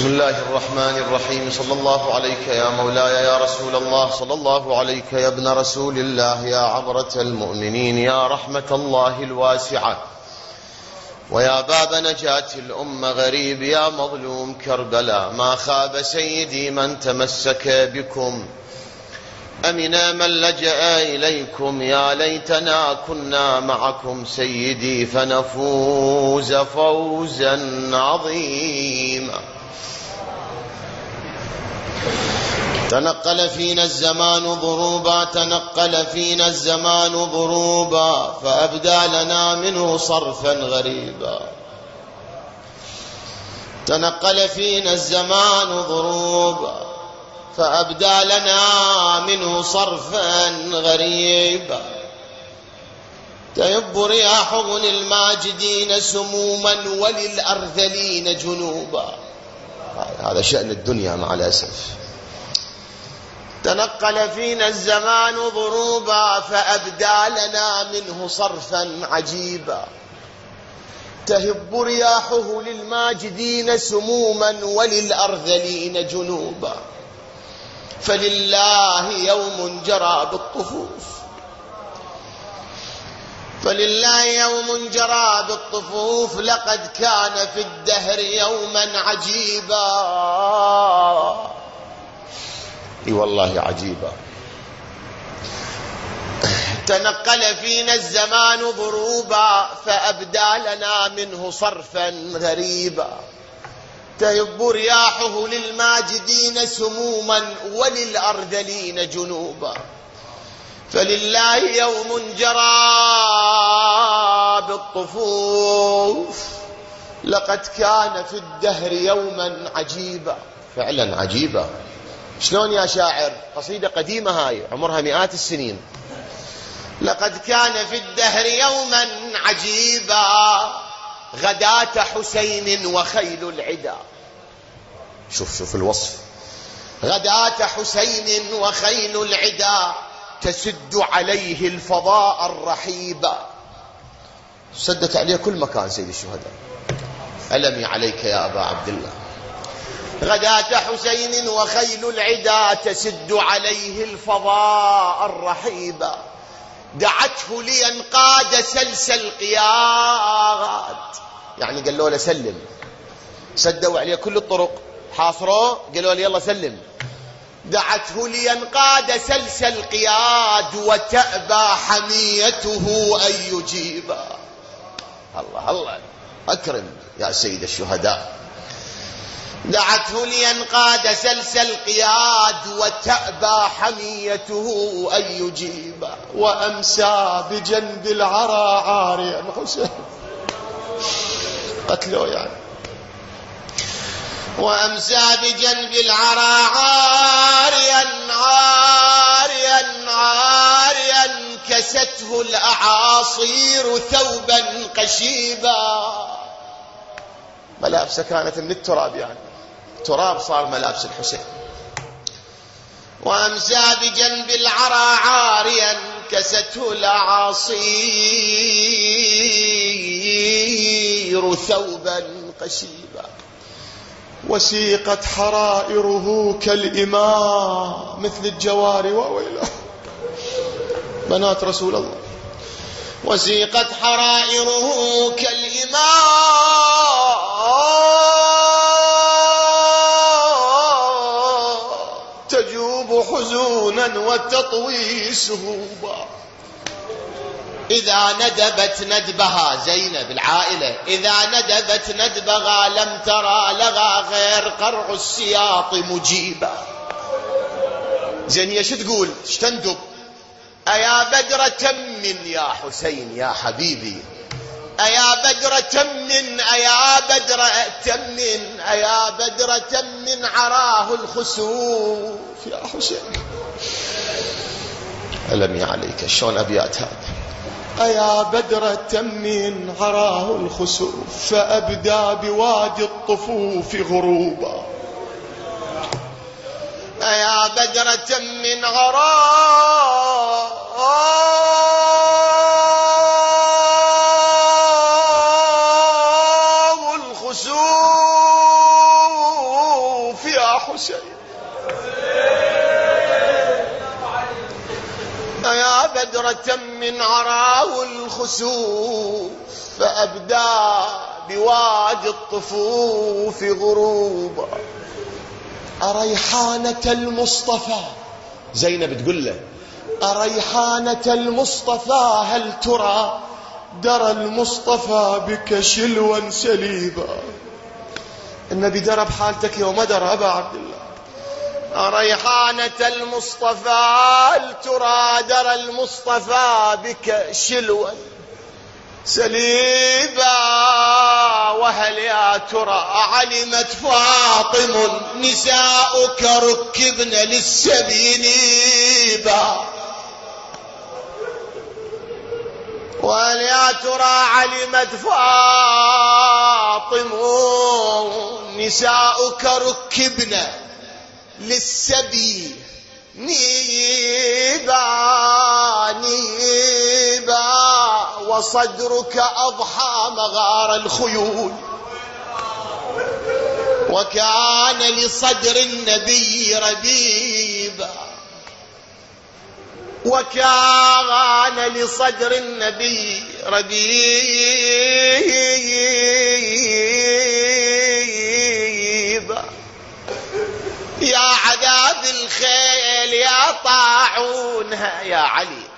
بسم الله الرحمن الرحيم. صلى الله عليك يا مولاي يا رسول الله، صلى الله عليك يا ابن رسول الله، يا عبرة المؤمنين، يا رحمة الله الواسعة، ويا باب نجاة الأمة غريب، يا مظلوم كربلاء. ما خاب سيدي من تمسك بكم، أمنا من لجأ إليكم. يا ليتنا كنا معكم سيدي فنفوز فوزا عظيما. تنقل فينا الزمان ضروبا، تنقل فينا الزمان ضروبا، فأبدى لنا منه صرفا غريبا. تنقل فينا الزمان ضروبا، فأبدى لنا منه صرفا غريبا. تهب رياحه للماجدين سموما وللأرذلين جنوبا. هذا شأن الدنيا مع الأسف. تنقل فينا الزمان ضروبا، فأبدى لنا منه صرفا عجيبا. تهب رياحه للماجدين سموما وللأرذلين جنوبا. فلله يوم جرى بالطفوف، فلله يوم جرى بالطفوف، لقد كان في الدهر يوما عجيبا. اي والله عجيبا. تنقل فينا الزمان ضروبا، فأبدى لنا منه صرفا غريبا. تهب رياحه للماجدين سموما وللأرذلين جنوبا. فلله يوم جرى بالطفوف، لقد كان في الدهر يوما عجيبا. فعلا عجيبا. شلون يا شاعر؟ قصيدة قديمة هاي عمرها مئات السنين. لقد كان في الدهر يوما عجيبا، غداة حسين وخيل العدا. شوف الوصف. غداة حسين وخيل العدا، تسد عليه الفضاء الرحيبا. سدت عليه كل مكان سيد الشهداء. ألمي عليك يا أبا عبد الله. غداة حسين وخيل العدا، تسد عليه الفضاء الرحيبا. دعته لينقاد سلسل قياد، يعني قالوا له سلم. سدوا عليه كل الطرق، حاصروه، قالوا له يلا سلم. دعته لينقاد سلسل قياد، وتأبى حميته أن يجيبا. الله الله أكرم يا سيد الشهداء. دعته لينقاد سلسل قياد، وتأبى حميته أن يجيب. وأمسى بجنب العرى عاريا. حسين قتلوا يعني. وأمسى بجنب العرى عاريا عاريا عاريا، كسته الأعاصير ثوبا قشيبا. ملابسه كانت من التراب، يعني تراب صار ملابس الحسين. وأمسى بجنب العرى عاريا، كسته الأعاصير ثوبا قشيبا. وسيقت حرائره كالإماء مثل الجواري وويله بنات رسول الله. وسيقت حرائره كالإماء، تجوب حزونا وتطوي سهوبا. إذا ندبت ندبها زينب العائلة، إذا ندبت ندبها لم ترى لها غير قرع السياط مجيبا. زين هي شو تقول؟ تندب. أيا بدر تمن يا حسين يا حبيبي، أيا بدر تمن، أيا بدر تمن، أيا بدر تمن، عراه الخسوف يا حسين. ألمي عليك. شلون أبيات هذا؟ أيا بدر تمن عراه الخسوف، فأبدى بوادي الطفوف غروبا. يا بدرة من غرام الخسوف حسين. يا بدرة من عراه الخسوف فأبدى بوادي الطفوف غروبا. أريحانة المصطفى، زينب تقول له أريحانة المصطفى هل ترى درى المصطفى بك شلوا سليبا. النبي درى بحالتك يوم درى أبا عبد الله. ريحانة المصطفى هل ترى درى المصطفى بك شلوا سليبا. وهل يا ترى علمت فاطم نساؤك ركبن للسبيليبا. وهل يا ترى علمت فاطم نساؤك ركبن للسبي نيبا نيبا. وصدرك أضحى مغار الخيول. وكان لصدر النبي ربيبا. وكان لصدر النبي ربيبا. يا عذاب الخيل يا طاعونها يا علي.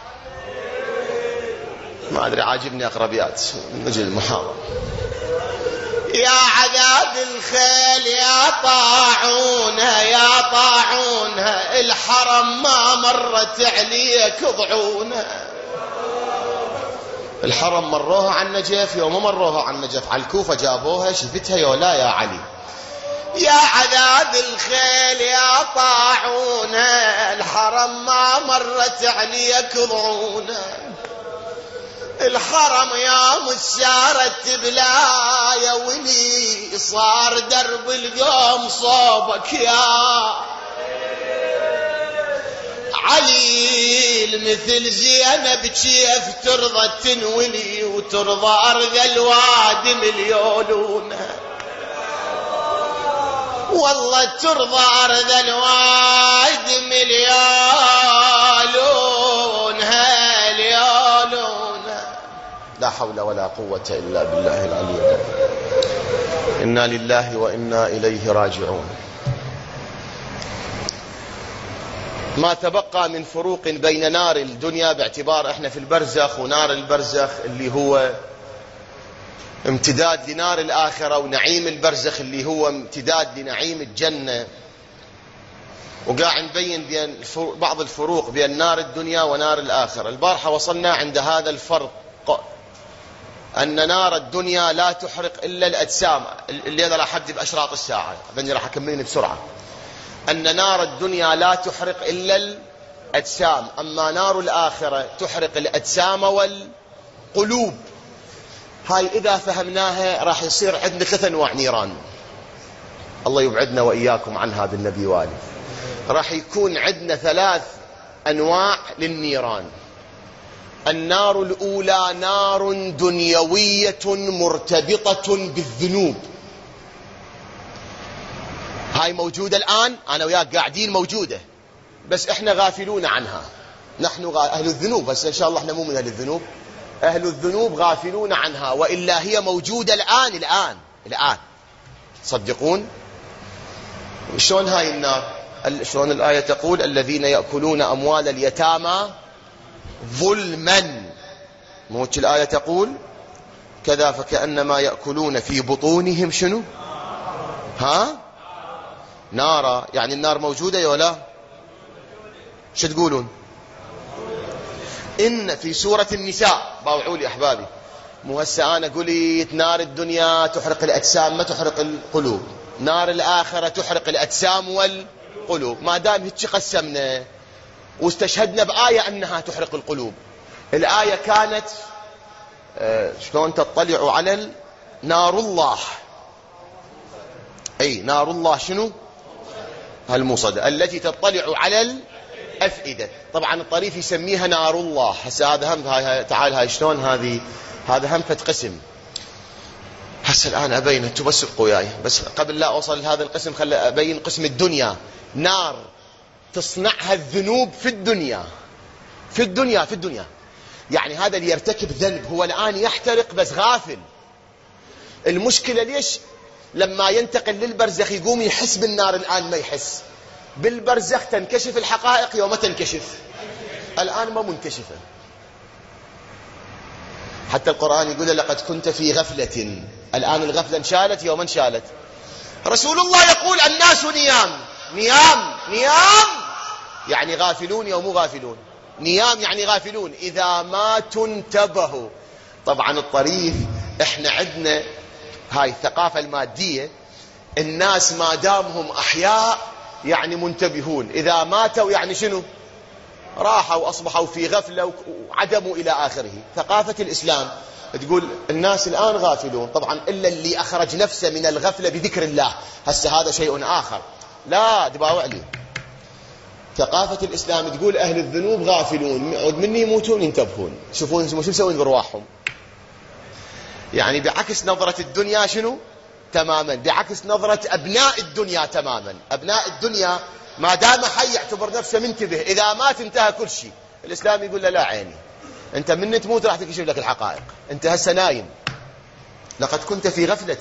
ما أدري عاجبني أقربيات نجي المحاضرة. يا عذاب الخيل يا طاعونها يا طاعونها. الحرم ما مرت عليك ضعونها. الحرم مروها عن نجف يوم مروها عن نجف على الكوفة جابوها شفتها يولا يا علي. يا عذاب الخيل يا طاعونها. الحرم ما مرت عليك ضعونها. الحرم يا مسارت بلايا ولي صار درب القوم صوبك يا علي. مثل زينب كيف ترضى تنولي وترضى أرض الوادي مليونونها. والله ترضى أرض الوادي مليونونها ليونونها. لا حول ولا قوة إلا بالله العلي العظيم. إنا لله وإنا إليه راجعون. ما تبقى من فروق بين نار الدنيا باعتبار احنا في البرزخ ونار البرزخ اللي هو امتداد لنار الآخرة، ونعيم البرزخ اللي هو امتداد لنعيم الجنة. وقاعد نبين بين بعض الفروق بين نار الدنيا ونار الآخرة. البارحة وصلنا عند هذا الفرق أن نار الدنيا لا تحرق إلا الأجسام. الليلة راح أبدأ بأشراط الساعة بني راح أكملني بسرعة. أن نار الدنيا لا تحرق إلا الأجسام، أما نار الآخرة تحرق الأجسام والقلوب. هاي إذا فهمناها راح يصير عندنا 3 أنواع نيران. الله يبعدنا وإياكم عنها بالنبي والي. راح يكون عندنا 3 أنواع للنيران. النار الأولى نار دنيوية مرتبطة بالذنوب. هاي موجودة الآن، أنا وياك قاعدين موجودة، بس إحنا غافلون عنها. نحن أهل الذنوب، بس إن شاء الله إحنا مو من أهل الذنوب. أهل الذنوب غافلون عنها، وإلا هي موجودة الآن. صدقون؟ شلون هاي النار؟ شلون الآية تقول الذين يأكلون أموال اليتامى ظلما. موت الآية تقول كذا فكأنما يأكلون في بطونهم شنو؟ نارا. يعني النار موجودة يا ولا؟ شو تقولون؟ إن في سورة النساء باوعوا لي أحبابي. مو هسه أنا قلت نار الدنيا تحرق الأجسام ما تحرق القلوب، نار الآخرة تحرق الأجسام والقلوب. ما دام هيك قسمنا واستشهدنا بآية أنها تحرق القلوب. الآية كانت شلون تطلع على نار الله. أي نار الله شنو؟ هالموصدة التي تطلع على الأفئدة. طبعا الطريف يسميها نار الله. هسه هذا هم تعال هاي شلون هذه، هذا هم قسم. هسه الآن أبين، أنتم بس ابقوا وياي، بس قبل لا أوصل لهذا القسم خلي أبين قسم الدنيا. نار تصنعها الذنوب في الدنيا، في الدنيا، في الدنيا. يعني هذا اللي يرتكب ذنب هو الآن يحترق بس غافل. المشكلة ليش لما ينتقل للبرزخ يقوم يحس بالنار، الآن ما يحس؟ بالبرزخ تنكشف الحقائق يوم تنكشف، الآن ما منكشفة. حتى القرآن يقول لقد كنت في غفلة، الآن الغفلة انشالت يوم انشالت. رسول الله يقول الناس نيام، نيام نيام يعني غافلون يوم غافلون، نيام يعني غافلون إذا ما تنتبهوا. طبعا الطريف احنا عندنا هاي الثقافة المادية، الناس ما دامهم أحياء يعني منتبهون، إذا ماتوا يعني شنو؟ راحوا وأصبحوا في غفلة وعدموا إلى آخره. ثقافة الإسلام تقول الناس الآن غافلون، طبعا إلا اللي أخرج نفسه من الغفلة بذكر الله، هسه هذا شيء آخر. لا دباوع لي، ثقافة الإسلام تقول أهل الذنوب غافلون، عود مني يموتون ينتبهون. شوفون شو مسوين برواحهم، يعني بعكس نظرة الدنيا شنو تماما، بعكس نظرة أبناء الدنيا تماما. أبناء الدنيا ما دام حي يعتبر نفسه منتبه، إذا مات انتهى كل شيء. الإسلام يقول له لا عيني، أنت من تموت راح تكشف لك الحقائق، أنت هسه نايم، لقد كنت في غفلة.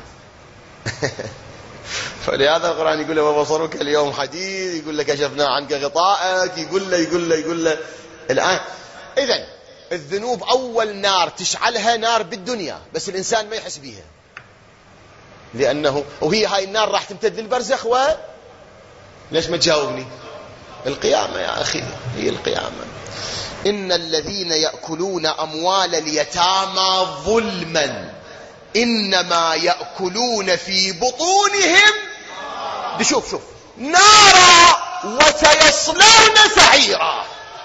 فلهذا القرآن يقول له وبصرك اليوم حديد، يقول له كشفنا عنك غطاءك، يقول له الآن. إذن الذنوب أول نار تشعلها نار بالدنيا، بس الإنسان ما يحس بيها، لأنه وهي هاي النار راح تمتد للبرزخ. ليش ما تجاوبني؟ القيامة يا أخي، هي القيامة. إن الذين يأكلون أموال اليتامى ظلما إنما يأكلون في بطونهم شوف نارا وسيصلون سعيرا.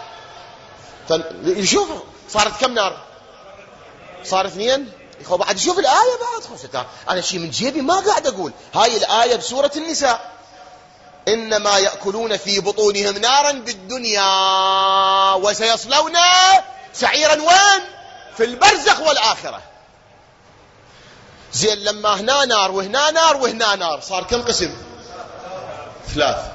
شوف صارت كم نار؟ صارت 2. يخو بعد شوف الآية بعد. أنا شيء من جيبي ما قاعد أقول، هاي الآية بسورة النساء. إنما يأكلون في بطونهم نارا بالدنيا وسيصلون سعيرا. وين؟ في البرزخ والآخرة. زين لما هنا نار وهنا نار وهنا نار صار كم قسم؟ 3.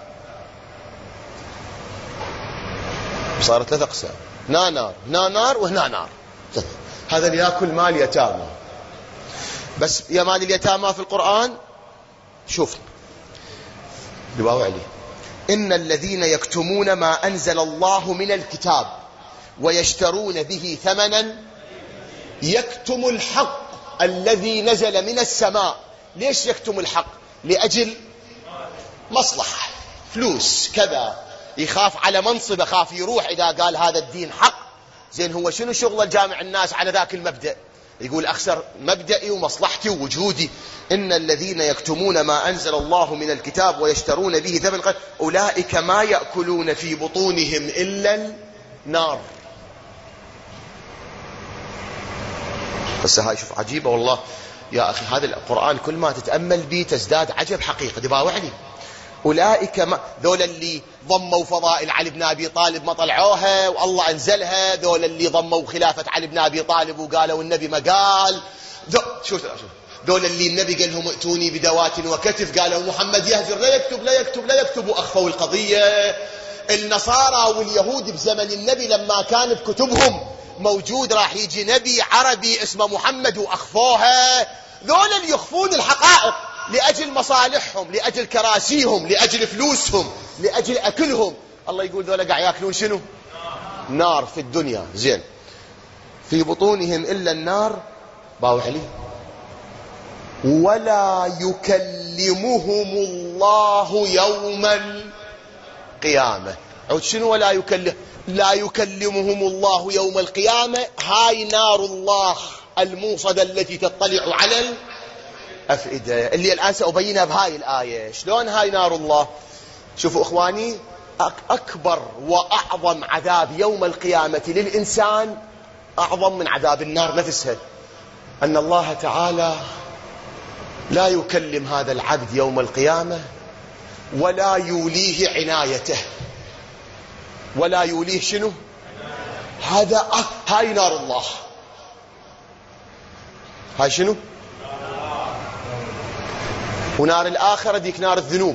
صارت 3 أقسام، هنا نار هنا نار وهنا نار. هذا اللي يأكل مال يتامى. بس يا مال اليتامى في القرآن شوف دباوع عليه. إن الذين يكتمون ما أنزل الله من الكتاب ويشترون به ثمنا، يكتم الحق الذي نزل من السماء. ليش يكتم الحق؟ لأجل مصلحة، فلوس كذا، يخاف على منصب، خاف يروح إذا قال هذا الدين حق. زين هو شنو شغل الجامع الناس على ذاك المبدأ؟ يقول أخسر مبدئي ومصلحتي ووجودي. إن الذين يكتمون ما أنزل الله من الكتاب ويشترون به ثمن قليل أولئك ما يأكلون في بطونهم إلا النار. بس هاي شوف عجيبة والله يا أخي، هذا القرآن كل ما تتأمل به تزداد عجب حقيقة. دباوعني أولئك ما ذول اللي ضموا فضائل علي بن أبي طالب ما طلعوها والله أنزلها، ذول اللي ضموا خلافة علي بن أبي طالب وقالوا النبي ما قال، شوف ذول اللي النبي قال لهم ائتوني بدوات وكتف، قالوا محمد يهجر لا يكتب لا يكتب لا يكتب وأخفوا القضية. النصارى واليهود بزمن النبي لما كان بكتبهم موجود راح يجي نبي عربي اسمه محمد وأخفوها. ذول اللي يخفون الحقائق لأجل مصالحهم، لأجل كراسيهم، لأجل فلوسهم، لأجل أكلهم. الله يقول ذولا قاعد يأكلون شنو؟ نار في الدنيا. زين في بطونهم إلا النار. باوع عليه ولا يكلمهم الله يوم القيامة. عود شنو ولا يكلم؟ لا يكلمهم الله يوم القيامة. هاي نار الله الموصدة التي تطلع على الأفئدة، اللي الآن سأبينها بهاي الآية. شلون هاي نار الله؟ شوفوا إخواني، أكبر وأعظم عذاب يوم القيامة للإنسان أعظم من عذاب النار نفسها. أن الله تعالى لا يكلم هذا العبد يوم القيامة ولا يوليه عنايته، ولا يوليه شنو؟ هاي نار الله. هاي شنو؟ ونار الآخرة ديك نار الذنوب.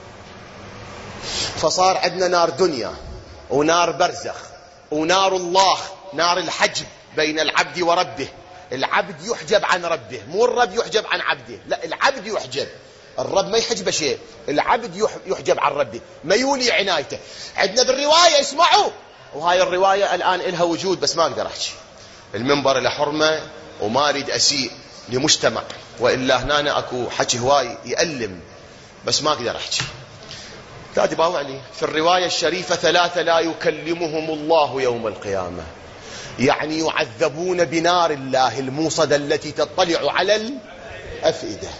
فصار عندنا نار دنيا ونار برزخ ونار الله، نار الحجب بين العبد وربه. العبد يحجب عن ربه، مو الرب يحجب عن عبده، لا العبد يحجب، الرب ما يحجب شيء، العبد يحجب عن ربه، ما يولي عنايته. عندنا بالرواية اسمعوا، وهاي الرواية الآن إلها وجود بس ما أقدر أحكي، المنبر له حرمة وما أريد أسيء لمجتمع، وإلا هنا أكو حكي هواي يألم بس ما أقدر أحكي. لا تباوع لي. في الرواية الشريفة 3 لا يكلمهم الله يوم القيامة، يعني يعذبون بنار الله الموصدة التي تطلع على الأفئدة،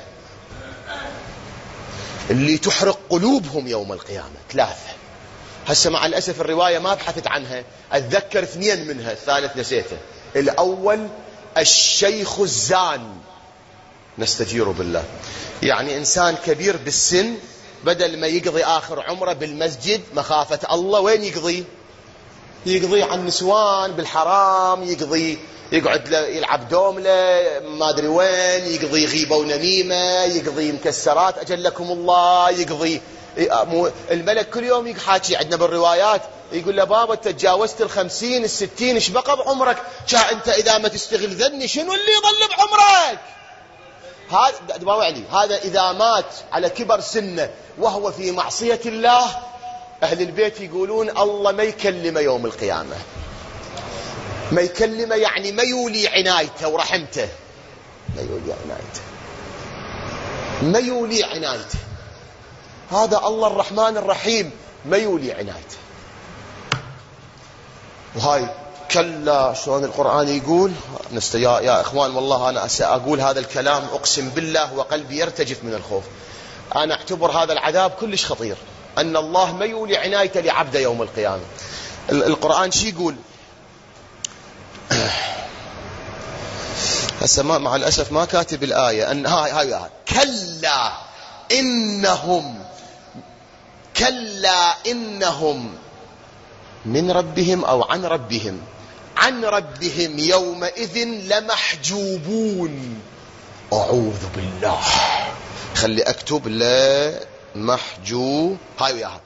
اللي تحرق قلوبهم يوم القيامة. 3. هسه مع الأسف الرواية ما بحثت عنها، أتذكر 2 منها، الثالث نسيته. الأول الشيخ الزان، نستجير بالله، يعني إنسان كبير بالسن بدل ما يقضي آخر عمره بالمسجد مخافة الله، وين يقضي؟ يقضي عن النسوان بالحرام، يقضي يقعد يلعب دوملة ما أدري وين، يقضي غيبة ونميمة، يقضي مكسرات أجلكم الله، يقضي الملك كل يوم يحاكي عندنا بالروايات يقول له بابا تجاوزت 50 60 ايش بقى بعمرك؟ انت اذا ما تستغل ذني شنو اللي يضل بعمرك؟ هذا دباوع علي، هذا اذا مات على كبر سنه وهو في معصية الله، اهل البيت يقولون الله ما يكلمه يوم القيامة. ما يكلمه يعني ما يولي عنايته ورحمته، ما يولي عنايته، ما يولي عنايته. هذا الله الرحمن الرحيم ما يولي عنايته. وهاي كلا شلون القرآن يقول يا إخوان، والله أنا سأقول هذا الكلام أقسم بالله وقلبي يرتجف من الخوف. أنا أعتبر هذا العذاب كلش خطير، أن الله ما يولي عنايته لعبده يوم القيامة. القرآن شي يقول؟ هسه مع الأسف ما كاتب الآية، أن هاي كلا إنهم من ربهم أو عن ربهم يومئذ لمحجوبون. أعوذ بالله، خلي أكتب لا محجوب، هاي وياها.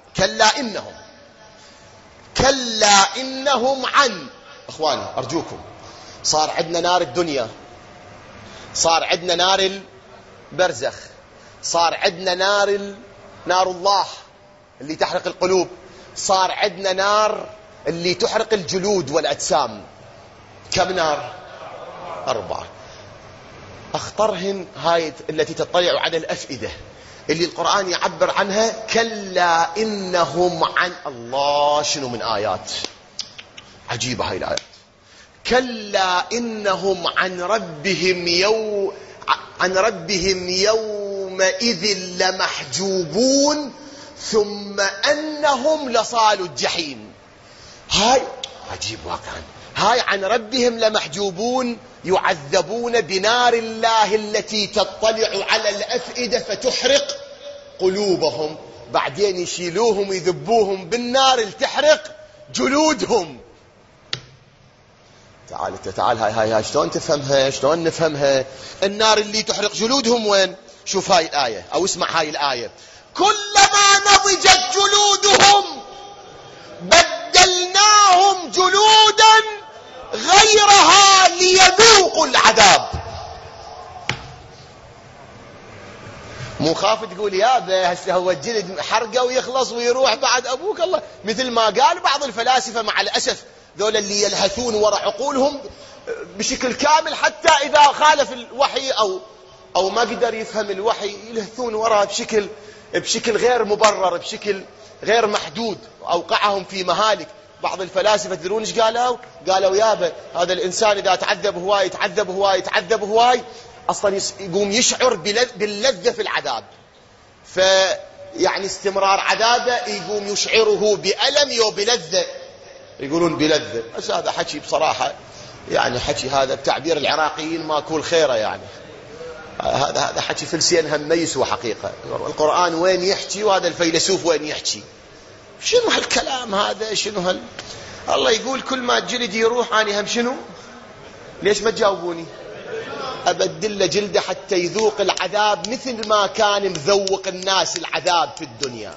كلا إنهم عن، أخواني أرجوكم، صار عندنا نار الدنيا، صار عندنا نار البرزخ، صار عندنا نار الله اللي تحرق القلوب، صار عندنا نار اللي تحرق الجلود والأجسام. كم نار؟ 4. أخطرهن هاي التي تطلع على الأفئدة، اللي القرآن يعبر عنها كلا إنهم عن الله. شنو من آيات عجيبة هاي الآيات. كلا إنهم عن ربهم يومئذ لمحجوبون ثم أنهم لصالوا الجحيم. هاي عجيب واقعا. هاي عن ربهم لمحجوبون، يعذبون بنار الله التي تطلع على الأفئدة فتحرق قلوبهم، بعدين يشيلوهم ويذبوهم بالنار اللي تحرق جلودهم. تعال هاي شلون تفهمها؟ شلون نفهمها؟ النار اللي تحرق جلودهم وين؟ شوف هاي الآية أو اسمع هاي الآية. كلما نضجت جلودهم بدلناهم جلودا غيرها ليذوقوا العذاب. مو خاف تقول يا هسه هو الجلد حرقه ويخلص ويروح بعد أبوك الله، مثل ما قال بعض الفلاسفة مع الأسف، ذول اللي يلهثون وراء عقولهم بشكل كامل، حتى إذا خالف الوحي أو ما قدر يفهم الوحي يلهثون وراء بشكل غير مبرر، بشكل غير محدود، أوقعهم في مهالك. بعض الفلاسفة تدرون ايش قالوا يابا هذا الإنسان إذا تعذب هواي أصلا يقوم يشعر باللذة في العذاب، فيعني استمرار عذابه يقوم يشعره بألم وبلذة، يقولون بلذة. بس هذا حكي بصراحة، يعني حكي هذا بتعبير العراقيين ما كل خيره، يعني هذا حكي فلسين هم ما يسوى حقيقة. القرآن وين يحكي وهذا الفيلسوف وين يحكي؟ شنو هالكلام هذا؟ شنو الله يقول كل ما الجلد يروح أنا هم شنو؟ ليش ما تجاوبوني؟ أبدل جلده حتى يذوق العذاب مثل ما كان مذوق الناس العذاب في الدنيا،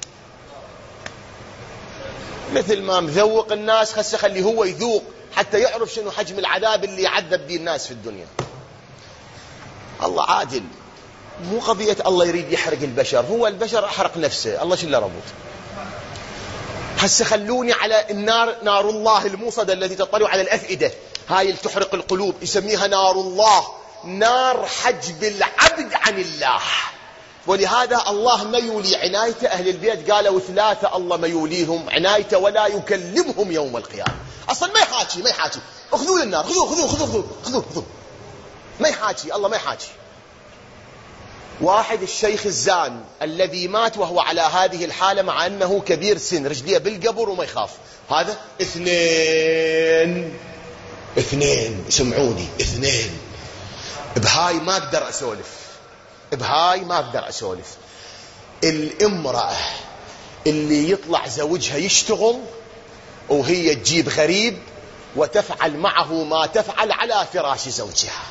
مثل ما مذوق الناس خليه هو يذوق حتى يعرف شنو حجم العذاب اللي يعذب به الناس في الدنيا. الله عادل، مو قضية الله يريد يحرق البشر، هو البشر أحرق نفسه، الله شله ربط. هسه خلوني على النار، نار الله الموصدة التي تطلع على الأفئدة، هاي اللي تحرق القلوب، يسميها نار الله، نار حجب العبد عن الله. ولهذا الله ما يولي عنايته، أهل البيت قالوا 3 الله ما يوليهم عنايته ولا يكلمهم يوم القيامة. أصلا ما يحاكي اخذوا للنار، خذوه ما يحاكي، الله ما يحاكي. واحد الشيخ الزان الذي مات وهو على هذه الحالة مع أنه كبير سن، رجليه بالقبر وما يخاف. هذا 2 سمعوني 2. بهاي ما أقدر أسولف. الامرأة اللي يطلع زوجها يشتغل وهي تجيب غريب وتفعل معه ما تفعل على فراش زوجها،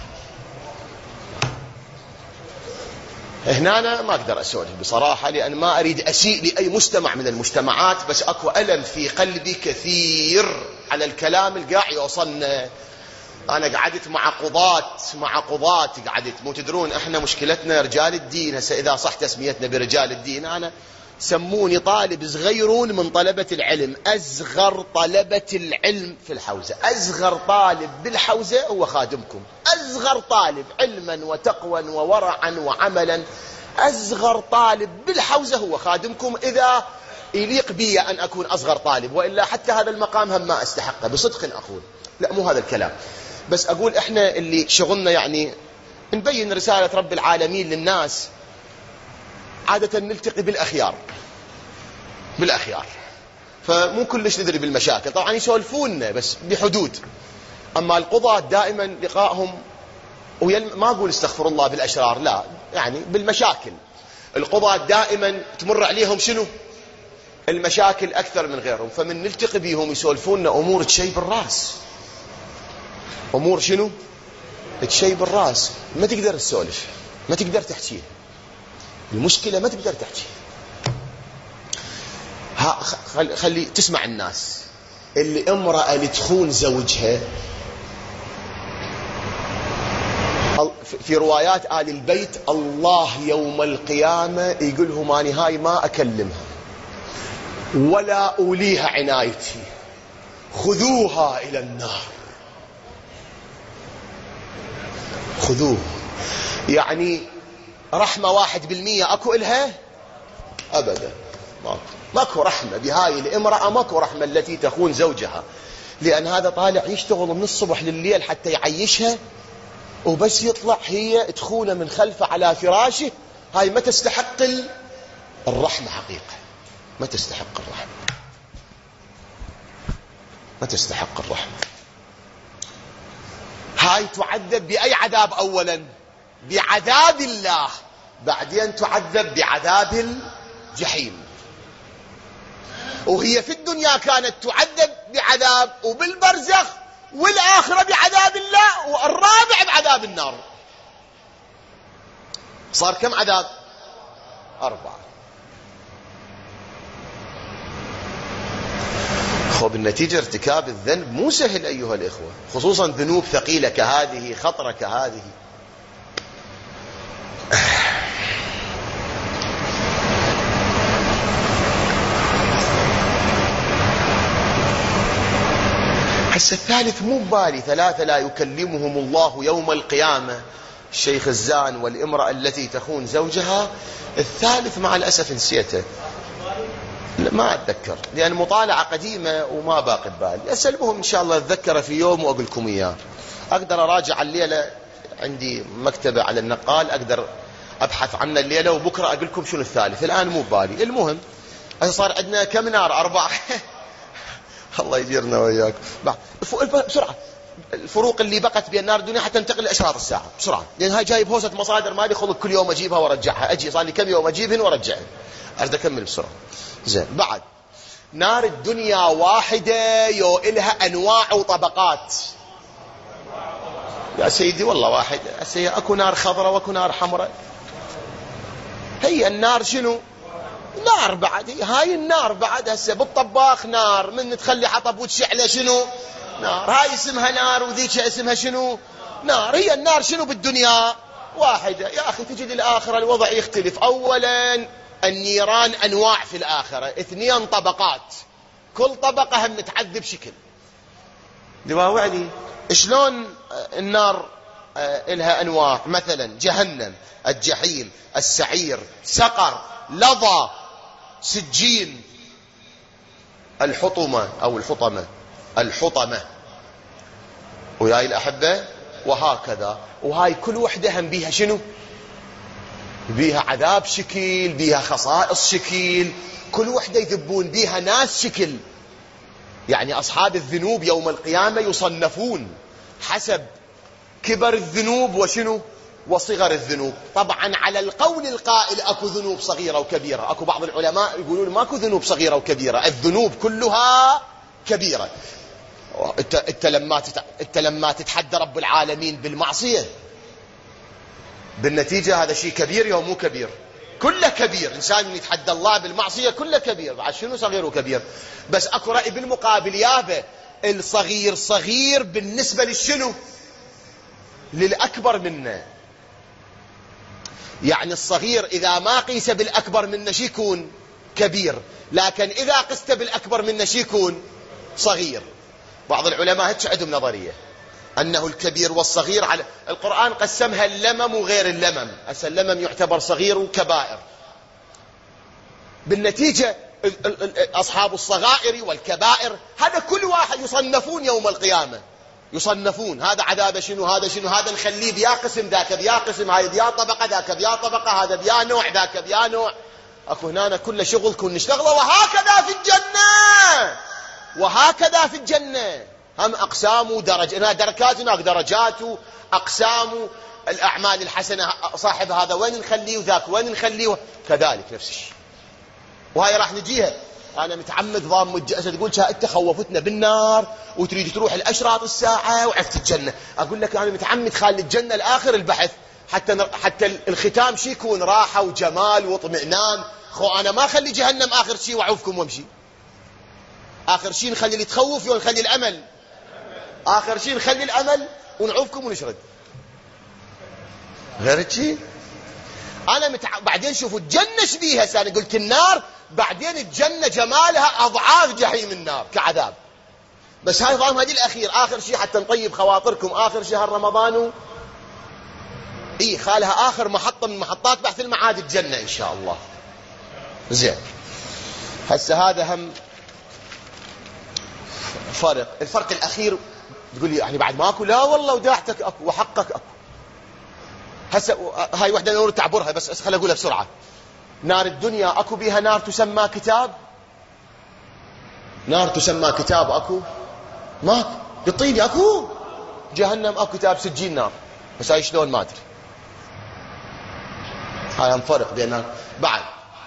هنا أنا ما أقدر أسولف بصراحة، لأن ما أريد أسيء لأي مجتمع من المجتمعات، بس أكو ألم في قلبي كثير على الكلام القاعد يوصلنا. أنا قعدت مع قضاة قعدت، مو تدرون إحنا مشكلتنا رجال الدين. هسه إذا صح تسميتنا برجال الدين، أنا سموني طالب صغيرون من طلبة العلم، أصغر طلبة العلم في الحوزة، أصغر طالب بالحوزة هو خادمكم، أصغر طالب علما وتقوى وورعا وعملا، أصغر طالب بالحوزة هو خادمكم. إذا يليق بي أن أكون أصغر طالب، وإلا حتى هذا المقام هم ما أستحقه بصدق أقول، لا مو هذا الكلام، بس أقول إحنا اللي شغلنا يعني نبين رسالة رب العالمين للناس. عادة نلتقي بالأخيار، فمو كلش ندري بالمشاكل، طبعا يسولفوننا بس بحدود. أما القضاة دائما لقائهم ما أقول استغفر الله بالأشرار، لا، يعني بالمشاكل. القضاة دائما تمر عليهم شنو؟ المشاكل أكثر من غيرهم، فمن نلتقي بيهم يسولفوننا أمور تشيب الراس، أمور شنو؟ تشيب الراس، ما تقدر تسولف، ما تقدر تحكي، المشكلة ما تقدر تحكي. خلي تسمع الناس. اللي امرأة اللي تخون زوجها، في روايات آل البيت الله يوم القيامة يقولهم أنا هاي ما أكلمها ولا أوليها عنايتي، خذوها إلى النار. خذوه، يعني رحمة 1% أكو إلها؟ أبدا ماكو رحمة بهاي الامرأة، ماكو رحمة التي تخون زوجها، لأن هذا طالع يشتغل من الصبح لليل حتى يعيشها، وبس يطلع هي تخونه من خلفه على فراشه. هاي ما تستحق الرحمة حقيقة، ما تستحق الرحمة. هاي تعذب بأي عذاب؟ أولا بعذاب الله، بعدين تعذب بعذاب الجحيم. وهي في الدنيا كانت تعذب بعذاب، وبالبرزخ والآخرة بعذاب الله، والرابع بعذاب النار. صار كم عذاب؟ 4. بالنتيجة ارتكاب الذنب مو سهل أيها الإخوة، خصوصا ذنوب ثقيلة كهذه، خطرة كهذه. حس الثالث مو بالي، 3 لا يكلمهم الله يوم القيامة، الشيخ الزان والامرأة التي تخون زوجها. الثالث مع الأسف نسيته، ما أتذكر، لأن مطالعة قديمة وما باقي ببالي. أسألهم إن شاء الله أتذكر في يوم وأقول لكم إياه. أقدر أراجع الليلة، عندي مكتبة على النقال أقدر أبحث عنه الليلة، وبكرة أقول لكم شنو الثالث، الآن مو بالي. المهم صار عندنا كم نار؟ 4. الله يجيرنا وإياكم. بسرعة الفروق اللي بقت بين نار الدنيا حتى ننتقل لأشراط الساعة بسرعة، لأن هاي جايب هوسة مصادر مالي، خلق كل يوم أجيبها وأرجعها، أجي صار لي كم يوم أجيبهن وأرجعهن، أريد أكمل بسرعة. زين، بعد نار الدنيا واحدة يو إلها أنواع وطبقات، يا سيدي والله واحد، اكو نار خضراء واكو نار حمراء. هي النار شنو؟ نار بعد. هاي النار بعد هسه بالطباخ نار، من تخلي حطب وتشعله شنو؟ نار. هاي اسمها نار وذيك اسمها شنو؟ نار. هي النار شنو بالدنيا؟ واحدة. يا أخي تجي للآخرة الوضع يختلف. أولا النيران أنواع في الآخرة، 2 طبقات، كل طبقة هم متعذب شكل. دواوعني شلون النار إلها أنواع؟ مثلا جهنم، الجحيم، السعير، سقر، لظى، سجين، الحطمة أو الحطمة وياي الأحبة، وهكذا. وهاي كل وحدة هم بيها شنو؟ بيها عذاب شكل، بيها خصائص شكل، كل وحدة يذبون بيها ناس شكل. يعني أصحاب الذنوب يوم القيامة يصنفون حسب كبر الذنوب وشنو؟ وصغر الذنوب. طبعا على القول القائل أكو ذنوب صغيرة وكبيرة. أكو بعض العلماء يقولون ماكو ذنوب صغيرة وكبيرة، الذنوب كلها كبيرة. انت لما تتحدى رب العالمين بالمعصية، بالنتيجة هذا شيء كبير يوم مو كبير؟ كله كبير. إنسان يتحدى الله بالمعصية كله كبير، بعد شنو صغير وكبير؟ بس أكو رأي بالمقابل يابا الصغير صغير بالنسبة للشنو؟ للأكبر منه. يعني الصغير إذا ما قيس بالأكبر منه شي يكون كبير، لكن إذا قست بالأكبر منه شي يكون صغير. بعض العلماء هيك عندهم نظرية أنه الكبير والصغير على القرآن قسمها اللمم وغير اللمم. اللمم يعتبر صغير وكبائر. بالنتيجة أصحاب الصغائر والكبائر هذا كل واحد يصنفون يوم القيامة، يصنفون هذا عذابه شنو، هذا شنو، هذا نخليه بيا قسم، ذاك بيا قسم، هاي بيا طبقة، ذاك بيا طبقة، هذا بيا نوع، ذاك بيا نوع. أكو هنا كل شغل كن نشتغله. وهكذا في الجنة، وهكذا في الجنة هم أقسام ودرج، هنا دركات هناك درجات وأقسام. الأعمال الحسنة صاحب هذا وين نخليه وذاك وين نخليه، كذلك نفس الشيء. وهاي راح نجيها. أنا متعمد ضام الجأسة تقول أنت خوفتنا بالنار وتريد تروح الأشراط الساعة وعفت الجنة. أقول لك أنا متعمد خالي الجنة الآخر البحث حتى الختام شي يكون راحة وجمال واطمئنان. أنا ما أخلي جهنم آخر شيء وأعوفكم وامشي. آخر شيء نخلي اللي تخوف ونخلي الأمل. آخر شيء نخلي الأمل ونعوفكم ونشرد. غير شيء. أنا بعدين شوفوا الجنة شبيها. أنا قلت النار، بعدين الجنة جمالها أضعاف جحيم النار كعذاب. بس هاي ضام هذه الأخير، آخر شيء حتى نطيب خواطركم آخر شهر رمضان. خالها آخر محطة من محطات بحث المعاد الجنة إن شاء الله. زين. هسه هذا هم فرق. الفرق الأخير تقول لي يعني بعد ماكو؟ لا والله وداعتك أكو وحقك أكو. هسه هاي وحدة نور تعبرها بس خلي أقولها بسرعة. نار الدنيا أكو بيها نار تسمى كتاب؟ نار تسمى كتاب أكو؟ ماكو. بالطيب أكو. جهنم أكو كتاب سجين نار. بس هاي شلون ما أدري. هاي هم فرق بين بعد.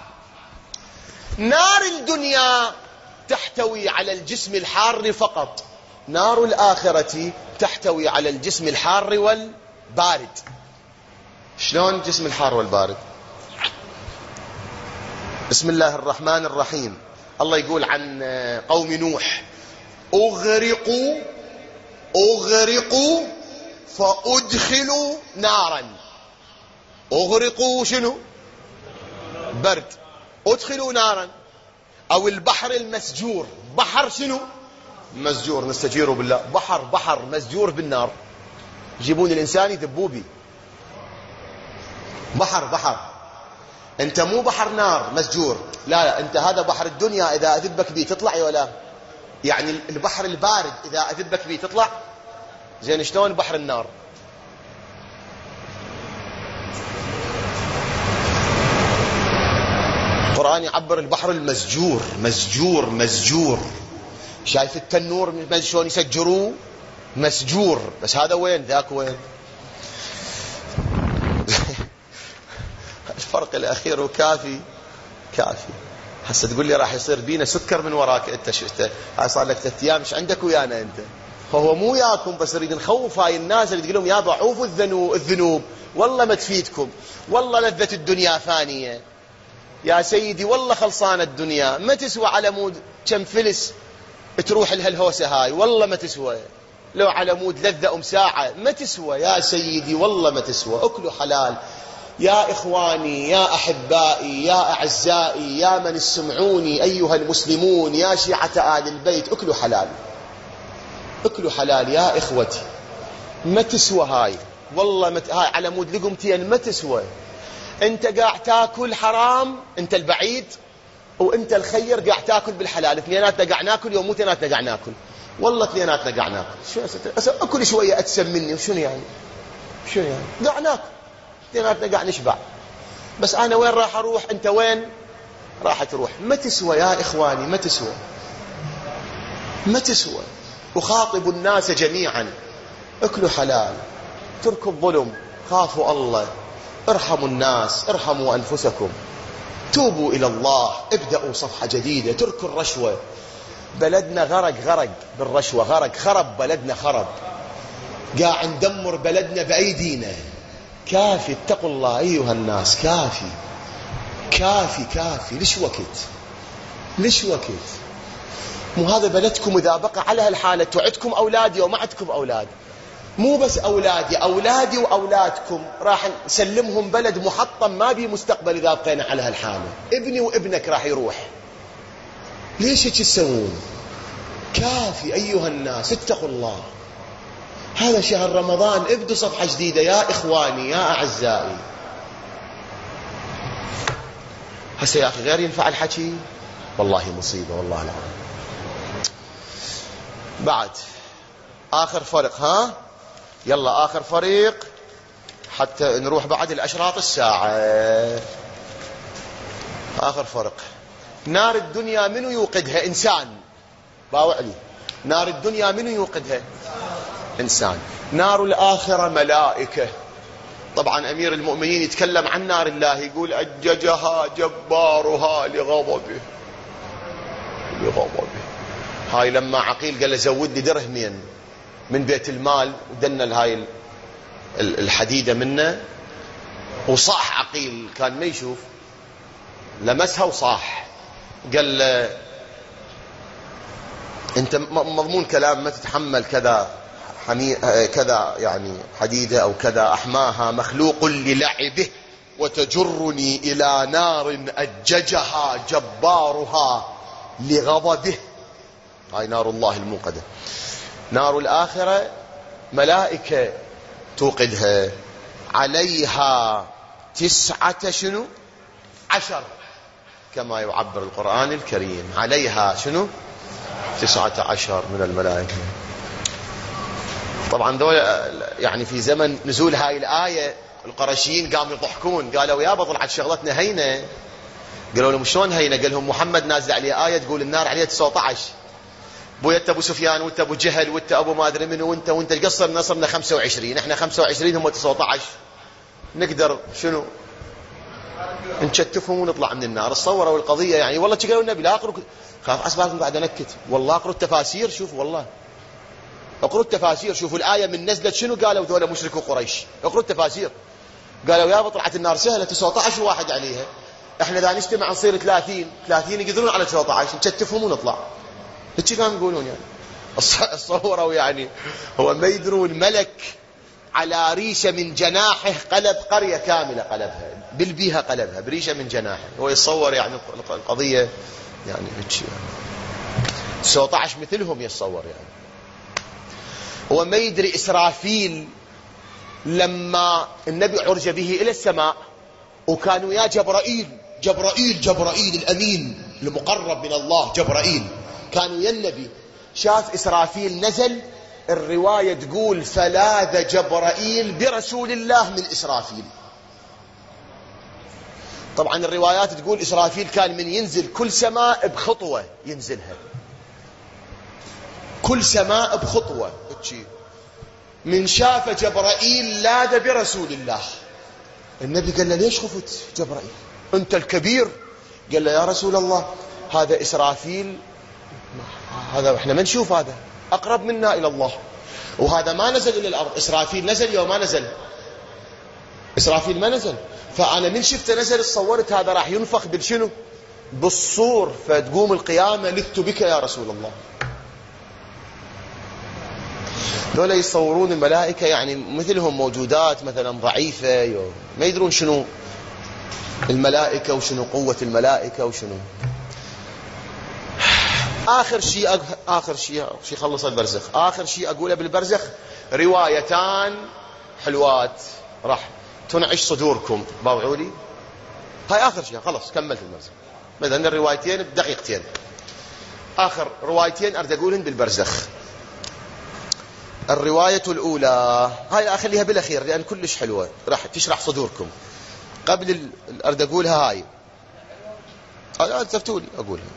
نار الدنيا تحتوي على الجسم الحار فقط، نار الآخرة تحتوي على الجسم الحار والبارد. شلون الجسم الحار والبارد؟ بسم الله الرحمن الرحيم. الله يقول عن قوم نوح: أغرقوا فأدخلوا نارا. أغرقوا شنو؟ برد. أدخلوا نارا. أو البحر المسجور. بحر شنو؟ مسجور. نستجير بالله. بحر مسجور بالنار. يجيبون الإنسان يذبوه بي. بحر أنت مو بحر نار مسجور، لا أنت هذا بحر الدنيا. إذا أذبك بي تطلع ولا يعني البحر البارد إذا أذبك بي تطلع. زين شلون بحر النار؟ القرآن يعبر البحر المسجور مسجور. شايف التنور شلون يسجروه؟ مسجور. بس هذا وين؟ ذاك وين؟ الفرق الأخير وكافي كافي. هسه تقول لي راح يصير بينا سكر من وراك. انت شو انت؟ هاي صار لك 3 أيام مش عندك ويانا انت. فهو مو ياكم بس يريد نخوف هاي الناس اللي تقول لهم يا ضعوف الذنوب والله ما تفيدكم، والله لذة الدنيا فانية يا سيدي، والله خلصانة الدنيا ما تسوى على مود كم فلس تروح لها الهوسة هاي، والله ما تسوى. لو على مود لذة ساعة ما تسوى يا سيدي، والله ما تسوى. أكلوا حلال يا إخواني، يا أحبائي، يا أعزائي، يا من اسمعوني أيها المسلمون، يا شيعة آل البيت، أكلوا حلال، أكلوا حلال يا إخوتي. ما تسوى هاي، والله هاي على مود لقمتين ما تسوى. أنت قاعد تاكل حرام، أنت البعيد، وأنت الخير قاعد تاكل بالحلال. اثنيناتنا قاعد ناكل، يوم اثنيناتنا قاعد ناكل، والله اثنيناتنا قاعد ناكل. شو أكل شوية أتسم مني وشنو يعني؟ شو يعني؟ قاعد ناكل اثنيناتنا قاعد نشبع، بس أنا وين راح أروح؟ أنت وين راح تروح؟ ما تسوى يا إخواني، ما تسوى، ما تسوى. وخاطبوا الناس جميعا، اكلوا حلال، تركوا الظلم، خافوا الله، ارحموا الناس، ارحموا أنفسكم، توبوا إلى الله، ابدأوا صفحة جديدة، تركوا الرشوة. بلدنا غرق بالرشوة، غرق، خرب بلدنا، خرب، قاعد ندمر بلدنا بأيدينا. كافي، اتقوا الله أيها الناس، كافي كافي كافي. ليش وقت؟ مو هذا بلدكم إذا بقى على هالحالة تعدكم أولادي وما عندكم أولاد، مو بس أولادي وأولادكم راح نسلمهم بلد محطم ما بي مستقبل إذا بقينا على هالحالة. ابني وابنك راح يروح. ليش هيك تسوون؟ كافي أيها الناس، اتقوا الله. هذا شهر رمضان، ابدوا صفحة جديدة يا إخواني، يا أعزائي. هسه يا أخي غير ينفع الحكي، والله مصيبة، والله العظيم. بعد آخر فرق، ها يلا آخر فريق حتى نروح بعد الأشراط الساعة. آخر فرق، نار الدنيا منو يوقدها؟ إنسان. باوعلي، نار الدنيا منو يوقدها؟ إنسان. نار الآخرة ملائكة. طبعا أمير المؤمنين يتكلم عن نار الله، يقول أججها جبارها لغضبه. هاي لما عقيل قال له زود لي درهمين من بيت المال، ودنل هاي الحديدة منه، وصاح عقيل، كان ما يشوف، لمسها وصاح، قال له انت مضمون كلام ما تتحمل كذا كذا يعني حديدة او كذا، احماها مخلوق للعبه وتجرني الى نار اججها جبارها لغضبه. هاي نار الله الموقدة. نار الآخرة ملائكة توقدها، عليها 19 كما يعبر القرآن الكريم، عليها 19 من الملائكة. طبعا ذول يعني في زمن نزول هاي الآية القرشيين قاموا يضحكون، قالوا يابا طلعت شغلتنا هينة. قالوا لهم شلون هينة؟ قال لهم محمد نازل عليه آية تقول النار عليه 19. بويا انت ابو سفيان وانت ابو جهل وانت ابو ما ادري منو وانت القصر نصرنا 25، احنا 25 هم 19، نقدر شنو نشتفهم ونطلع من النار. تصوروا القضيه يعني، والله قالوا النبي لا اقروا، خاف اسبابكم بعد انكت، والله اقروا التفاسير، شوفوا والله اقروا التفاسير، شوفوا الايه من نزلت شنو قالوا ذولا مشركو قريش، اقروا التفاسير. قالوا يا طلعت النار سهله 19 واحد عليها، احنا اذا نجتمع نصير 30 يقدرون على 19 نشتفهم ونطلع. هيك كانوا يقولون يعني. تصوروا يعني هو ما يدرون ملك على ريشة من جناحه قلب قرية كاملة، قلبها بالبيها، قلبها بريشة من جناحه. هو يتصور يعني القضية يعني هيك يعني 19 مثلهم يتصور يعني. هو ما يدري إسرافيل لما النبي عرج به إلى السماء وكانوا يا جبرائيل الأمين المقرب من الله، جبرائيل كانوا يا النبي، شاف إسرافيل نزل، الرواية تقول فلاذ جبرائيل برسول الله من إسرافيل. طبعا الروايات تقول إسرافيل كان من ينزل كل سماء بخطوة ينزلها، كل سماء بخطوة. من شاف جبرائيل لاذ برسول الله. النبي قال له ليش خفت جبرائيل أنت الكبير؟ قال له يا رسول الله هذا إسرافيل، هذا احنا ما نشوف، هذا أقرب منا إلى الله. وهذا ما نزل إلى الأرض. إسرافيل نزل يوم ما نزل؟ إسرافيل ما نزل. فأنا من شفته نزل تصورت هذا راح ينفخ بالشنو؟ بالصور، فتقوم القيامة لذت بك يا رسول الله. دول يصورون الملائكة يعني مثلهم موجودات مثلا ضعيفة، ما يدرون شنو الملائكة وشنو قوة الملائكة وشنو. آخر شيء خلص البرزخ. آخر شيء أقوله بالبرزخ روايتان حلوات راح تنعش صدوركم. باوعوا لي هاي آخر شيء، خلص كملت البرزخ. مثلا الروايتين بدقيقتين. آخر روايتين أريد أقولهن بالبرزخ. الرواية الأولى هاي أخليها بالأخير لأن كلش حلوة راح تشرح صدوركم. قبل أريد أقولها هاي ألتفتوا لي أقولها.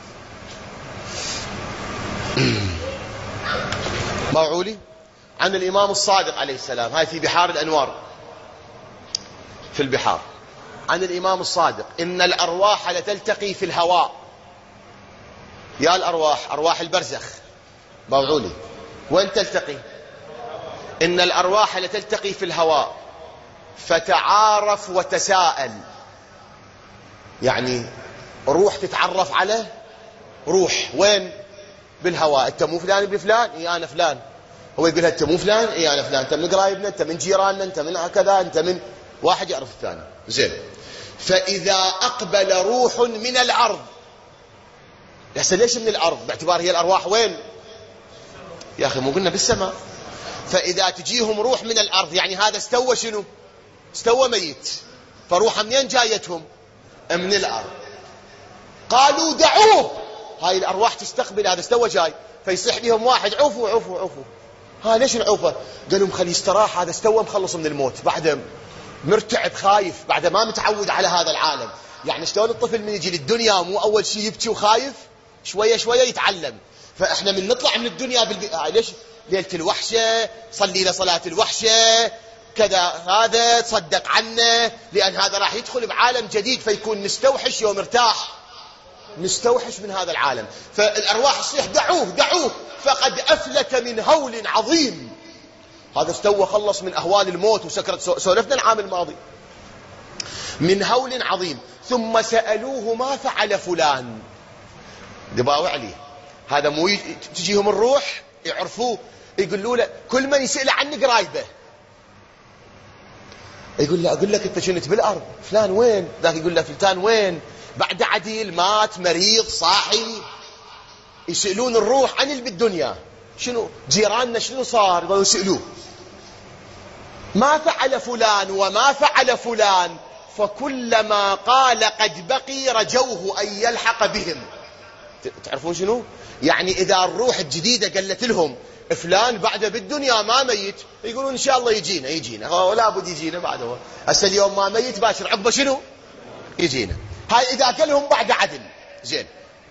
موعولي عن الإمام الصادق عليه السلام، هاي في بحار الأنوار، في البحار. عن الإمام الصادق: إن الأرواح لتلتقي في الهواء. يا الأرواح، أرواح البرزخ، موعولي وين تلتقي؟ إن الأرواح لتلتقي في الهواء فتعارف وتساءل. يعني روح تتعرف على روح وين؟ بالهواء. أنت مو فلان ابن فلان؟ إيه أنا فلان. هو يقول أنت مو فلان؟ إيه أنا فلان. أنت من قرايبنا، أنت من جيراننا، أنت من هكذا، أنت من واحد يعرف الثاني. زين. فإذا أقبل روح من الأرض، يحسن ليش من الأرض؟ باعتبار هي الأرواح وين؟ يا أخي مو قلنا بالسماء. فإذا تجيهم روح من الأرض يعني هذا استوى شنو؟ استوى ميت. فروحها منين جايتهم؟ من الأرض. قالوا دعوه. هاي الأرواح تستقبل هذا استوى جاي، فيصيح بهم واحد: عوفوا عوفوا عوفوا. ها ليش العوفة؟ قالوا خلي يستراح، هذا استوى مخلص من الموت، بعد مرتعب خايف، بعد ما متعود على هذا العالم. يعني شلون الطفل من يجي للدنيا مو أول شيء يبكي وخايف، شوية شوية يتعلم. فإحنا من نطلع من الدنيا ليش؟ ليلة الوحشة، صلي لصلاة الوحشة كذا، هذا تصدق عنه، لأن هذا راح يدخل بعالم جديد فيكون مستوحش يوم ارتاح، مستوحش من هذا العالم. فالأرواح تصيح دعوه دعوه فقد أفلت من هول عظيم. هذا استوى خلص من أهوال الموت وسكرة، سولفنا العام الماضي، من هول عظيم. ثم سألوه: ما فعل فلان؟ دباوع عليه. هذا مو تجيهم الروح يعرفوه، يقولوا له كل من يسأل عنه قرايبه، يقول له أقول لك أنت كنت بالأرض، فلان وين؟ ذاك يقول له فلان وين؟ بعد عديل، مات، مريض، صاحي. يسألون الروح عن اللي بالدنيا، شنو جيراننا شنو صار؟ يقولون يسألوه ما فعل فلان وما فعل فلان، فكلما قال قد بقي رجوه أن يلحق بهم. تعرفون شنو؟ يعني إذا الروح الجديدة قالت لهم فلان بعده بالدنيا ما ميت، يقولون إن شاء الله يجينا هو لا بد يجينا بعد، هو هسه اليوم ما ميت باشر عقبه شنو؟ يجينا. هاي إذا قال لهم بعد عدل. زين.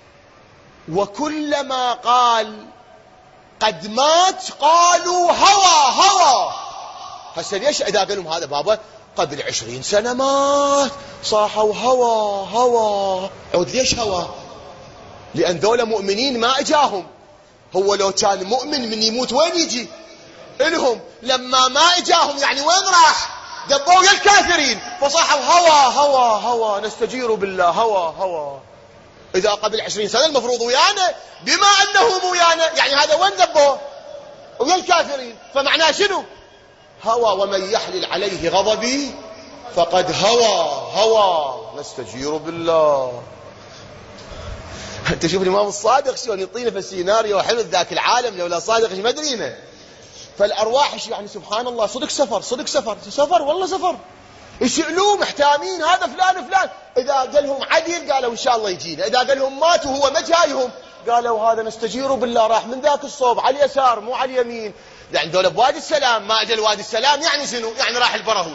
وكلما قال قد مات قالوا هوى. هسه ليش إذا قال لهم هذا بابا قبل 20 سنة مات، صاحوا هوى عود. ليش هوى؟ لأن دولة مؤمنين ما إجاهم. هو لو كان مؤمن من يموت وين يجي إلهم؟ لما ما إجاهم يعني وين راح؟ دبوا يا الكافرين، فصاحوا هوى نستجير بالله هوى. إذا قبل 20 سنة المفروض ويانا، بما أنه ويانا يعني هذا وين دبوه؟ ويا الكافرين. فمعناه شنو؟ هوى. ومن يحلل عليه غضبي فقد هوى نستجير بالله. انت شوف الإمام الصادق شلون يعطينا في السيناريو حلو ذاك العالم، لولا صادق ايش ما ادرينا. فالأرواح يعني سبحان الله صدق سفر والله سفر. يسألوه محتامين هذا فلان. إذا قال لهم عدل قالوا إن شاء الله يجينا، إذا قال لهم مات وهو ما جايهم قالوا هذا نستجير بالله راح من ذاك الصوب على اليسار مو على اليمين. يعني دولة بوادي السلام، ما أجل وادي السلام يعني شنو؟ يعني راح البرهوت.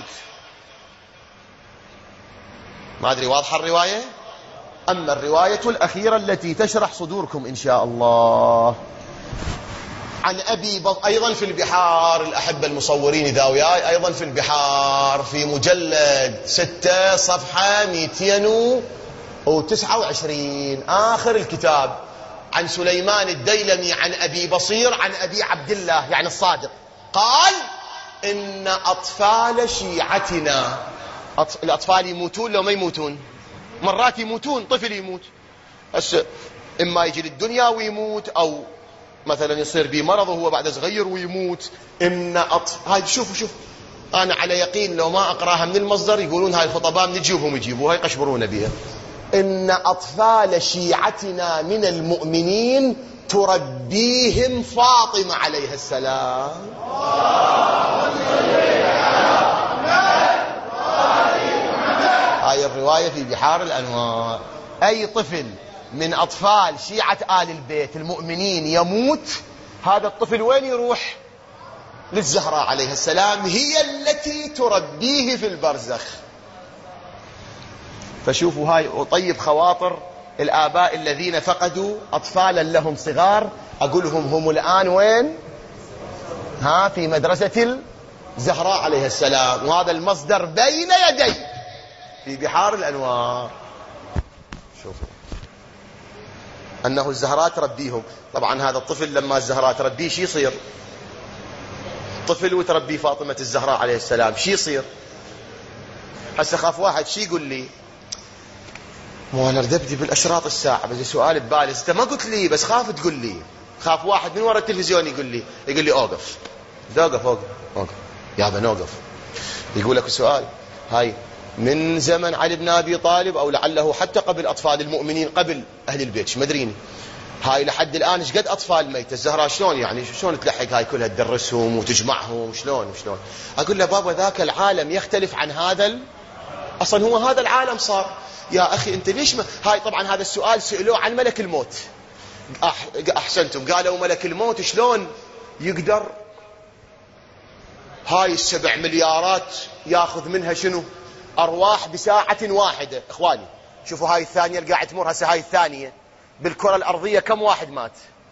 ما أدري واضحة الرواية؟ أما الرواية الأخيرة التي تشرح صدوركم إن شاء الله، عن أبي أيضا في البحار، الأحبة المصورين إذا وياي، أيضا في البحار في مجلد 6 صفحة 229 آخر الكتاب، عن سليمان الديلمي عن أبي بصير عن أبي عبد الله يعني الصادق قال إن أطفال شيعتنا، الأطفال يموتون لو ما يموتون، مرات يموتون، طفل يموت إما يجي للدنيا ويموت أو مثلا يصير به مرض وهو بعد صغير ويموت. هاي شوف أنا على يقين لو ما أقراها من المصدر يقولون هاي الخطباء من يجيبهم يجيبوها يقشبرون بها. إن أطفال شيعتنا من المؤمنين تربيهم فاطمة عليها السلام. هاي الرواية في بحار الأنوار. أي طفل من أطفال شيعة آل البيت المؤمنين يموت، هذا الطفل وين يروح؟ للزهراء عليها السلام، هي التي تربيه في البرزخ. فشوفوا هاي أطيب خواطر الآباء الذين فقدوا أطفالا لهم صغار، أقولهم هم الآن وين؟ في مدرسة الزهراء عليها السلام، وهذا المصدر بين يدي في بحار الأنوار. شوفوا أنه الزهراء تربيهم. طبعا هذا الطفل لما الزهراء تربيه شي يصير؟ طفل وتربيه فاطمة الزهراء عليه السلام شي يصير؟ هسه خاف واحد شي يقول لي مو أنا ردبدي بالأشراط الساعة، بس سؤال ببالي أنت ما قلت لي بس خاف تقول لي. خاف واحد من وراء التلفزيون يقول لي أوقف يابا نوقف. يقول لك السؤال هاي من زمن علي بن أبي طالب أو لعله حتى قبل أطفال المؤمنين قبل أهل البيت، شو مدريني هاي لحد الآن ايش قد أطفال ميتة الزهراء شلون يعني شلون تلحق هاي كلها تدرسهم وتجمعهم شلون؟ أقول له بابا ذاك العالم يختلف عن هذا أصلا هو هذا العالم صار. يا أخي أنت ليش هاي طبعا هذا السؤال سئلوه عن ملك الموت. أحسنتم، قالوا ملك الموت شلون يقدر هاي 7 مليارات ياخذ منها شنو؟ أرواح بساعة واحدة. إخواني شوفوا هاي الثانية اللي قاعد تمر هسه، هاي الثانية بالكرة الأرضية كم واحد مات؟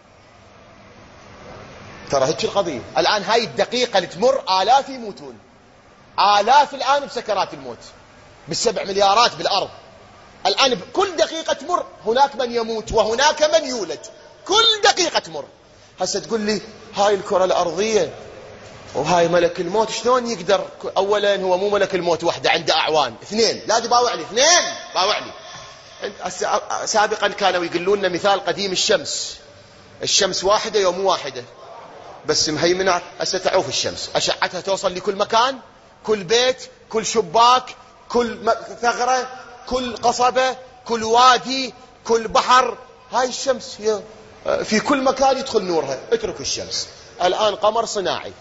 ترى هيك القضية الآن. هاي الدقيقة اللي تمر آلاف يموتون، آلاف الآن بسكرات الموت، بال7 مليارات بالأرض الآن. كل دقيقة تمر هناك من يموت وهناك من يولد، كل دقيقة تمر. هسه تقول لي هاي الكرة الأرضية وهاي ملك الموت شلون يقدر؟ أولا هو مو ملك الموت وحده، عنده أعوان 2. لا تباوع لي 2 باوع لي. سابقا كانوا يقولون لنا مثال قديم، الشمس واحدة يوم واحدة بس مهيمنة. هسه تعوف الشمس أشعتها توصل لكل مكان، كل بيت، كل شباك، كل ثغرة، كل قصبة، كل وادي، كل بحر. هاي الشمس هي في كل مكان يدخل نورها. اترك الشمس. الآن قمر صناعي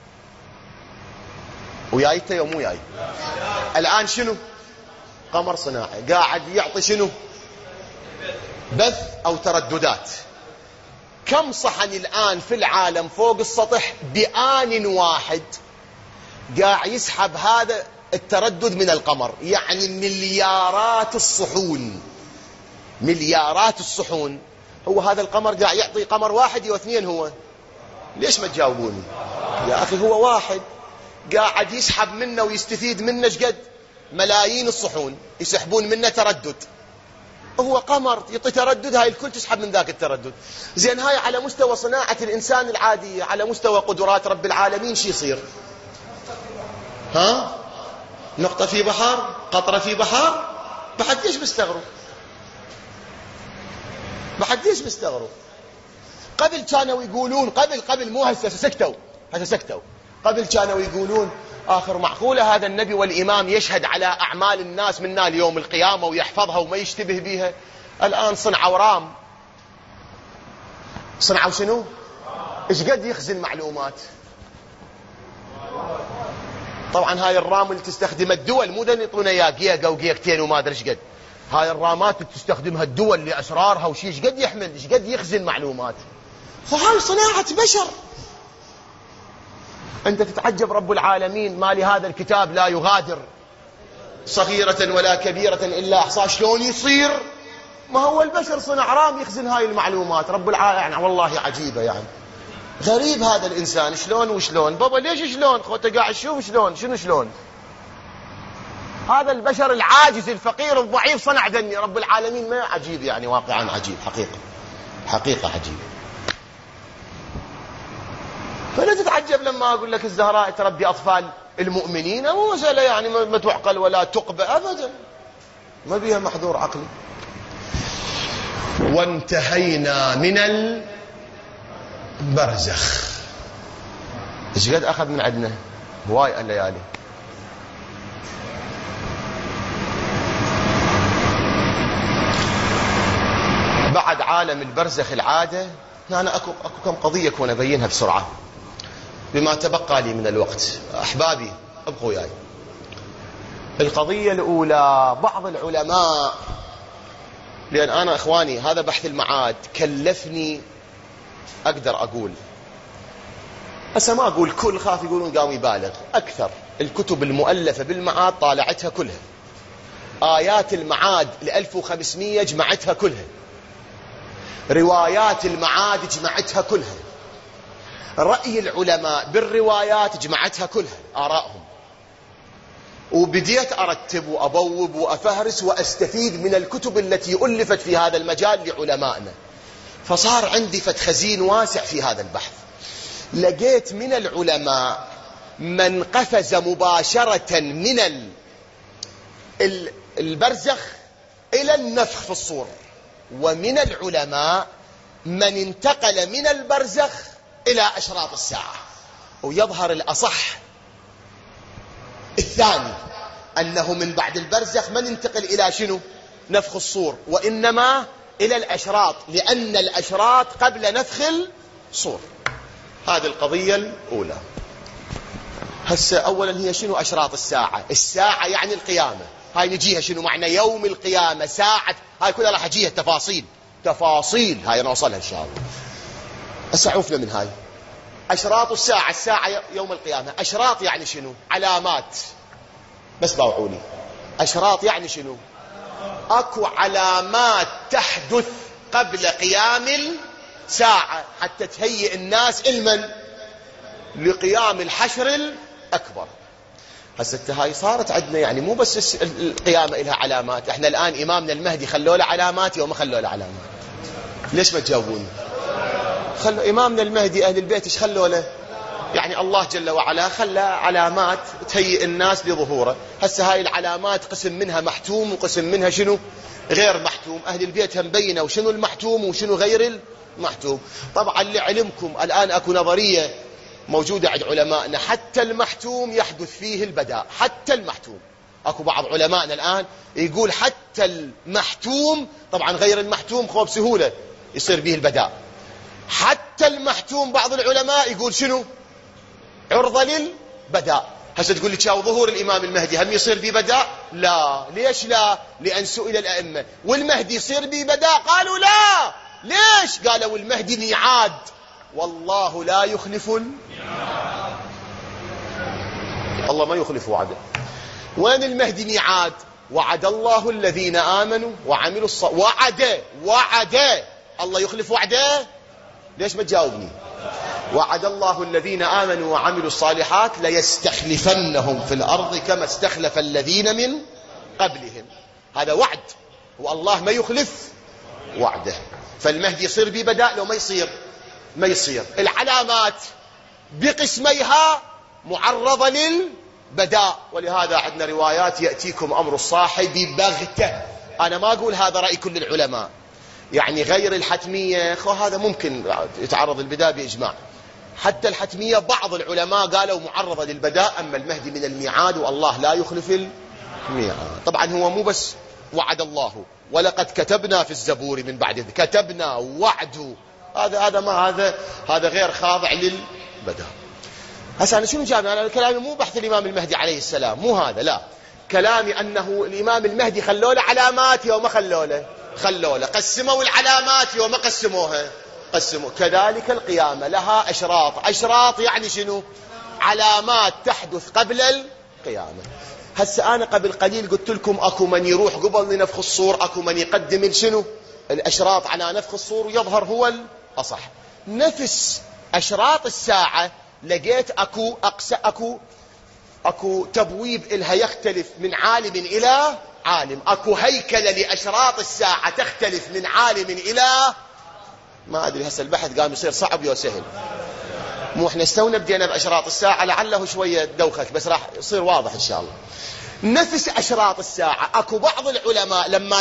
ويايته يوم وياي. الآن شنو؟ قمر صناعي قاعد يعطي شنو؟ بث أو ترددات. كم صحن الآن في العالم فوق السطح بآن واحد قاعد يسحب هذا التردد من القمر؟ يعني مليارات الصحون. هو هذا القمر قاعد يعطي قمر واحد أو 2؟ هو ليش ما تجاوبوني يا أخي؟ هو واحد قاعد يسحب منه ويستفيد منه شقد؟ ملايين الصحون يسحبون منه تردد. هو قمر يعطي تردد، هاي الكل تسحب من ذاك التردد. زين هاي على مستوى صناعة الإنسان العادية، على مستوى قدرات رب العالمين شي يصير؟ نقطة في بحر، قطرة في بحر. بحد ليش بيستغروا؟ قبل كانوا يقولون قبل مو هسه سكتوا. قبل كانوا يقولون آخر معقولة هذا النبي والإمام يشهد على أعمال الناس منا اليوم القيامة ويحفظها وما يشتبه بها. الآن صنعوا رام. صنعوا شنو؟ إيش قد يخزن معلومات؟ طبعا هاي الرام اللي تستخدمها الدول، مو ده يعطونا اياه جيجا وجيجتين وما ادري ايش قد. هاي الرامات اللي تستخدمها الدول لاسرارها وشي ايش قد يحمل، ايش قد يخزن معلومات. فهاي صناعة بشر. أنت تتعجب رب العالمين ما لهذا الكتاب لا يغادر صغيرة ولا كبيرة إلا أحصاها. شلون يصير؟ ما هو البشر صنع رام يخزن هاي المعلومات. رب العالمين يعني والله عجيبة، يعني غريب هذا الإنسان. شلون وشلون بابا؟ ليش شلون؟ خوته قاعد شوف شلون. شنو شلون؟ هذا البشر العاجز الفقير الضعيف صنع دني. رب العالمين ما عجيب يعني، واقعا عجيب حقيقة. حقيقة عجيبة. فلا تتعجب لما أقول لك الزهراء تربي أطفال المؤمنين، مو مسألة يعني ما تعقل ولا تقبل أبدا، ما بيها محظور عقلي. وانتهينا من البرزخ. ايش قد أخذ من عندنا؟ هواي الليالي. بعد عالم البرزخ العادة، أنا أكو كم قضية كون أبينها بسرعة بما تبقى لي من الوقت. أحبابي ابقوا وياي. القضية الأولى، بعض العلماء، لأن أنا إخواني هذا بحث المعاد كلفني أقدر أقول، هسه ما أقول كل، خاف يقولون قام يبالغ، أكثر الكتب المؤلفة بالمعاد طالعتها كلها، آيات المعاد 1500 جمعتها كلها، روايات المعاد جمعتها كلها، رأي العلماء بالروايات جمعتها كلها، آرائهم. وبديت أرتب وأبوب وأفهرس وأستفيد من الكتب التي ألفت في هذا المجال لعلمائنا، فصار عندي خزين واسع في هذا البحث. لقيت من العلماء من قفز مباشرة من البرزخ إلى النفخ في الصور، ومن العلماء من انتقل من البرزخ إلى أشراط الساعة. ويظهر الأصح الثاني، أنه من بعد البرزخ من انتقل إلى شنو؟ نفخ الصور، وإنما إلى الأشراط، لأن الأشراط قبل نفخ الصور. هذه القضية الأولى. هسه أولا هي شنو أشراط الساعة؟ الساعة يعني القيامة، هاي نجيها شنو معنى يوم القيامة، ساعة، هاي كلها راح أجيها تفاصيل هاي نوصلها إن شاء الله. هسه عوفنا من هاي. أشراط الساعة، الساعة يوم القيامة. أشراط يعني شنو؟ علامات. بس باوعوني، أشراط يعني شنو؟ أكو علامات تحدث قبل قيام الساعة حتى تهيئ الناس علما لقيام الحشر الأكبر. هسه هاي صارت عندنا، يعني مو بس القيامة إلها علامات. احنا الآن إمامنا المهدي خلوا له علامات وما خلوا له علامات؟ ليش ما تجاوبوني؟ خلوا إمامنا المهدي أهل البيت إيش خلوا له؟ يعني الله جل وعلا خلى علامات تهيئ الناس لظهوره. هسه هاي العلامات قسم منها محتوم وقسم منها شنو؟ غير محتوم. أهل البيت هم بينوا وشنو المحتوم وشنو غير المحتوم. طبعا لعلمكم الآن أكو نظرية موجودة عند علمائنا، حتى المحتوم يحدث فيه البداء، حتى المحتوم. أكو بعض علمائنا الآن يقول حتى المحتوم، طبعا غير المحتوم خو بسهولة يصير به البداء، حتى المحتوم بعض العلماء يقول شنو؟ عرضة للبداء. هسه تقول لي شاو ظهور الإمام المهدي هم يصير به بداء؟ لا. ليش لا؟ لأن سئل الأئمة والمهدي يصير به بداء، قالوا لا. ليش؟ قالوا المهدي ميعاد، والله لا يخلف الميعاد. الله ما يخلف وعده. وين المهدي ميعاد؟ وعد الله الذين آمنوا وعملوا الصالحات. وعد الله يخلف وعده؟ ليش ما تجاوبني؟ وعد الله الذين آمنوا وعملوا الصالحات ليستخلفنهم في الأرض كما استخلف الذين من قبلهم. هذا وعد، والله ما يخلف وعده. فالمهدي يصير ببداء لو ما يصير. العلامات بقسميها معرضة للبداء، ولهذا عندنا روايات يأتيكم أمر الصاحب بغتة. أنا ما أقول هذا رأي كل العلماء، يعني غير الحتمية هذا ممكن يتعرض البداء بإجماع. حتى الحتمية بعض العلماء قالوا معرضة للبداء، أما المهدي من الميعاد والله لا يخلف الميعاد. طبعا هو مو بس وعد الله، ولقد كتبنا في الزبور من بعد كتبنا وعد، هذا غير خاضع للبداء. هسه أنا شنو جاب؟ أنا كلامي مو بحث الإمام المهدي عليه السلام، مو هذا، لا. كلامي أنه الإمام المهدي خلوا له علامات يوم خلوا له، قسموا العلامات يوم قسموها، قسموا. كذلك القيامة لها أشراط يعني شنو؟ علامات تحدث قبل القيامة. هسه أنا قبل قليل قلت لكم أكو من يروح قبل لنفخ الصور، أكو من يقدم شنو؟ الأشراط على نفخ الصور، ويظهر هو الأصح. نفس أشراط الساعة لقيت أكو تبويب إلها يختلف من عالم إلى عالم. أكو هيكلة لأشراط الساعة تختلف من عالم إلى ما أدري هسه البحث قام يصير صعب يا سهل. مو احنا استونا بدينا بأشراط الساعة، لعله شوية دوخك بس راح يصير واضح إن شاء الله. نفس أشراط الساعة أكو بعض العلماء لما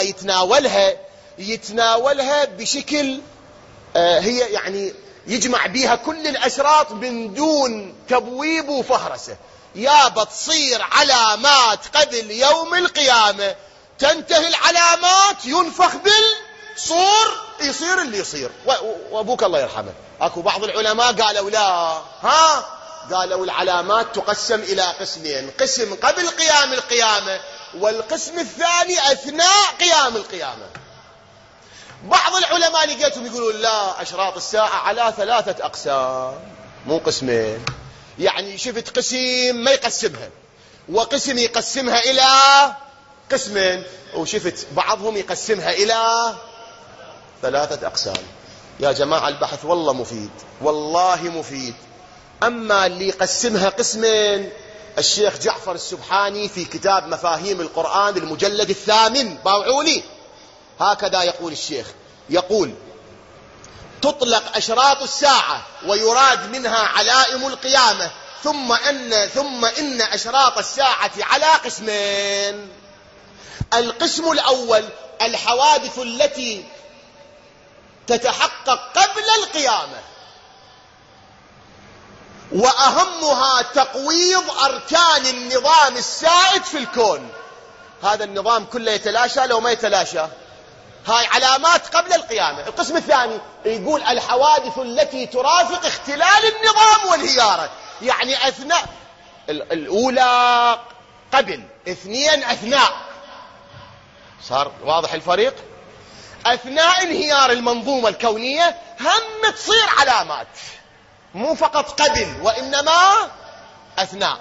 يتناولها بشكل هي يعني يجمع بيها كل الأشراط من دون تبويب وفهرسة. يابا تصير علامات قبل يوم القيامة، تنتهي العلامات ينفخ بالصور يصير اللي يصير. وأبوك الله يرحمه أكو بعض العلماء قالوا لا، قالوا العلامات تقسم إلى قسمين، قسم قبل قيام القيامة والقسم الثاني أثناء قيام القيامة. بعض العلماء لقيتهم يقولون لا، أشراط الساعة على 3 أقسام مو قسمين. يعني شفت قسم ما يقسمها، وقسم يقسمها إلى قسمين، وشفت بعضهم يقسمها إلى 3 أقسام. يا جماعة البحث والله مفيد، والله مفيد. أما اللي يقسمها قسمين الشيخ جعفر السبحاني في كتاب مفاهيم القرآن المجلد 8 باوعوني، هكذا يقول الشيخ، يقول تطلق أشراط الساعة ويراد منها علائم القيامة، ثم إن أشراط الساعة على قسمين. القسم الأول الحوادث التي تتحقق قبل القيامة، وأهمها تقويض أركان النظام السائد في الكون. هذا النظام كله يتلاشى لو ما يتلاشى، هاي علامات قبل القيامة. القسم الثاني يقول الحوادث التي ترافق اختلال النظام وانهياره، يعني أثناء الأولى قبل، 2 أثناء. صار واضح الفريق؟ أثناء انهيار المنظومة الكونية هم تصير علامات، مو فقط قبل وإنما أثناء.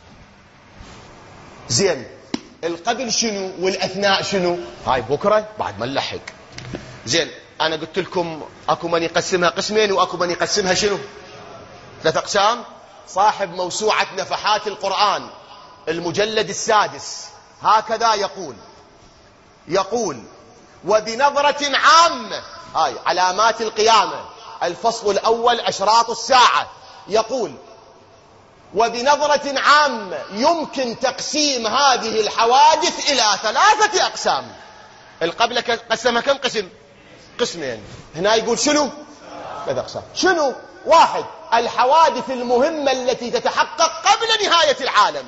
زين، القبل شنو والأثناء شنو؟ هاي بكرة بعد ما نلحق. زين، أنا قلت لكم أكو من يقسمها قسمين وأكو من يقسمها شنو؟ 3 أقسام. صاحب موسوعة نفحات القرآن المجلد 6 هكذا يقول وبنظرة عامة، هاي علامات القيامة، الفصل الأول أشراط الساعة، يقول وبنظرة عامة يمكن تقسيم هذه الحوادث إلى 3 أقسام. القبل قسمها كم قسم؟ قسمين. هنا يقول شنو؟ 3 أقسام. شنو؟ 1 الحوادث المهمة التي تتحقق قبل نهاية العالم،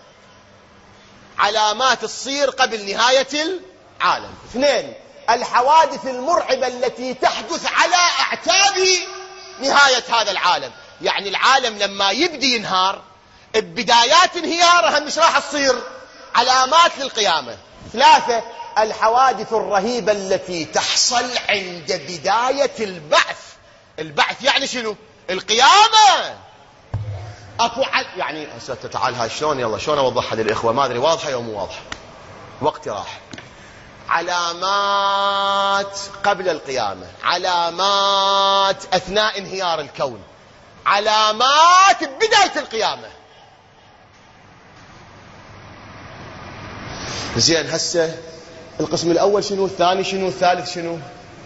علامات تصير قبل نهاية العالم. 2 الحوادث المرعبة التي تحدث على أعتاب نهاية هذا العالم، يعني العالم لما يبدي ينهار بدايات انهيارها مش راح تصير علامات للقيامة. 3 الحوادث الرهيبة التي تحصل عند بداية البعث. البعث يعني شنو؟ القيامة. أكو يعني هسه تعال هاي شلون، يلا شلون أوضحها للإخوة، ما أدري واضحة أو مو واضحة، وقتي راح. علامات قبل القيامة، علامات أثناء انهيار الكون، علامات بداية القيامة. زين، هسه القسم الأول شنو؟ الثاني شنو؟ الثالث شنو؟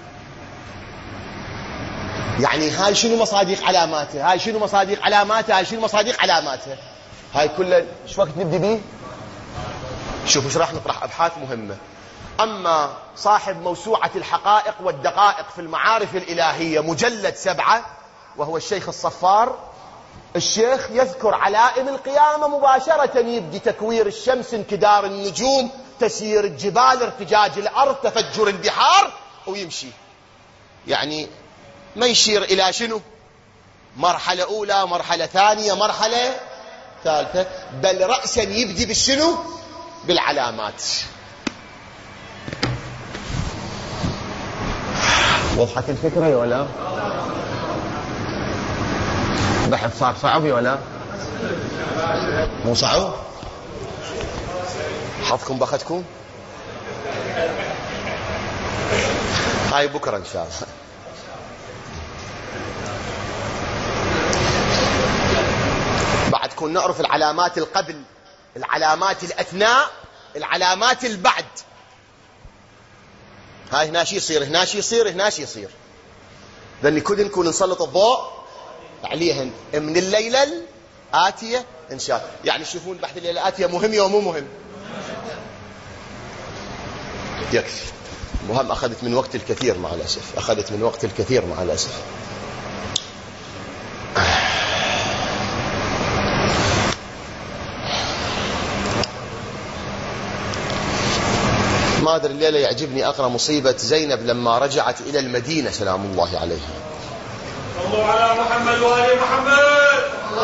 يعني هاي شنو مصادق علاماتها؟ هاي شنو مصادق علاماتها؟ هاي شنو مصادق علاماتها؟ هاي كلها ايش وقت نبدي بيه؟ شوف ايش راح نطرح أبحاث مهمة. أما صاحب موسوعة الحقائق والدقائق في المعارف الإلهية مجلد 7 وهو الشيخ الصفار، الشيخ يذكر علائم القيامة مباشرة، يبدي تكوير الشمس، انكدار النجوم، تسيير الجبال، ارتجاج الأرض، تفجر البحار، ويمشي. يعني ما يشير إلى شنو؟ مرحلة أولى، مرحلة ثانية، مرحلة ثالثة، بل رأسا يبدي بالشنو؟ بالعلامات. وضحت الفكرة ولا؟ بحث صار صعب ولا؟ مو صعب؟ حظكم بختكم؟ هاي بكرة إن شاء الله. بعد كون نعرف العلامات القبل، العلامات الأثناء، العلامات البعد. هاي هنا شي يصير، هنا شي يصير، هنا شي يصير. لأن كل نكون نسلط الضوء عليهن من الليلة الآتية إن شاء الله. يعني شوفون بحث الليلة الآتية مهم يوم مو مهم؟ يكفي. مهم. أخذت من وقت الكثير مع الأسف، أخذت من وقت الكثير مع الأسف. ما أدري الليلة يعجبني أقرأ مصيبة زينب لما رجعت إلى المدينة سلام الله عليها. صلوا على محمد وآل محمد.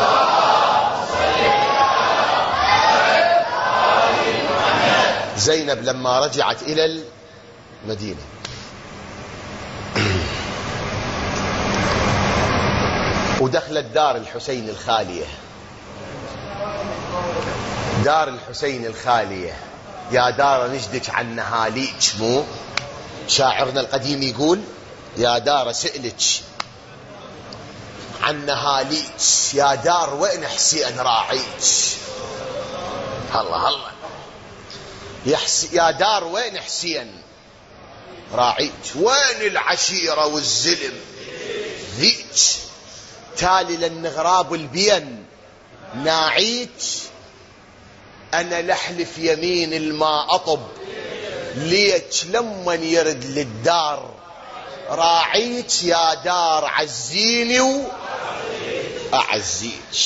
زينب لما رجعت إلى المدينة ودخلت دار الحسين الخالية، دار الحسين الخالية. يا دار نجدك عن نهاليك، مو شاعرنا القديم يقول يا دار سئلك عن نهاليك، يا دار وين حسين راعيك. الله الله. يا دار وين حسين راعيك، وين العشيرة والزلم ذيك، تالي للنغراب البين ناعيك، أنا لحلف يمين الما أطب ليك لمن يرد للدار راعيك، يا دار عزيني وأعزيك.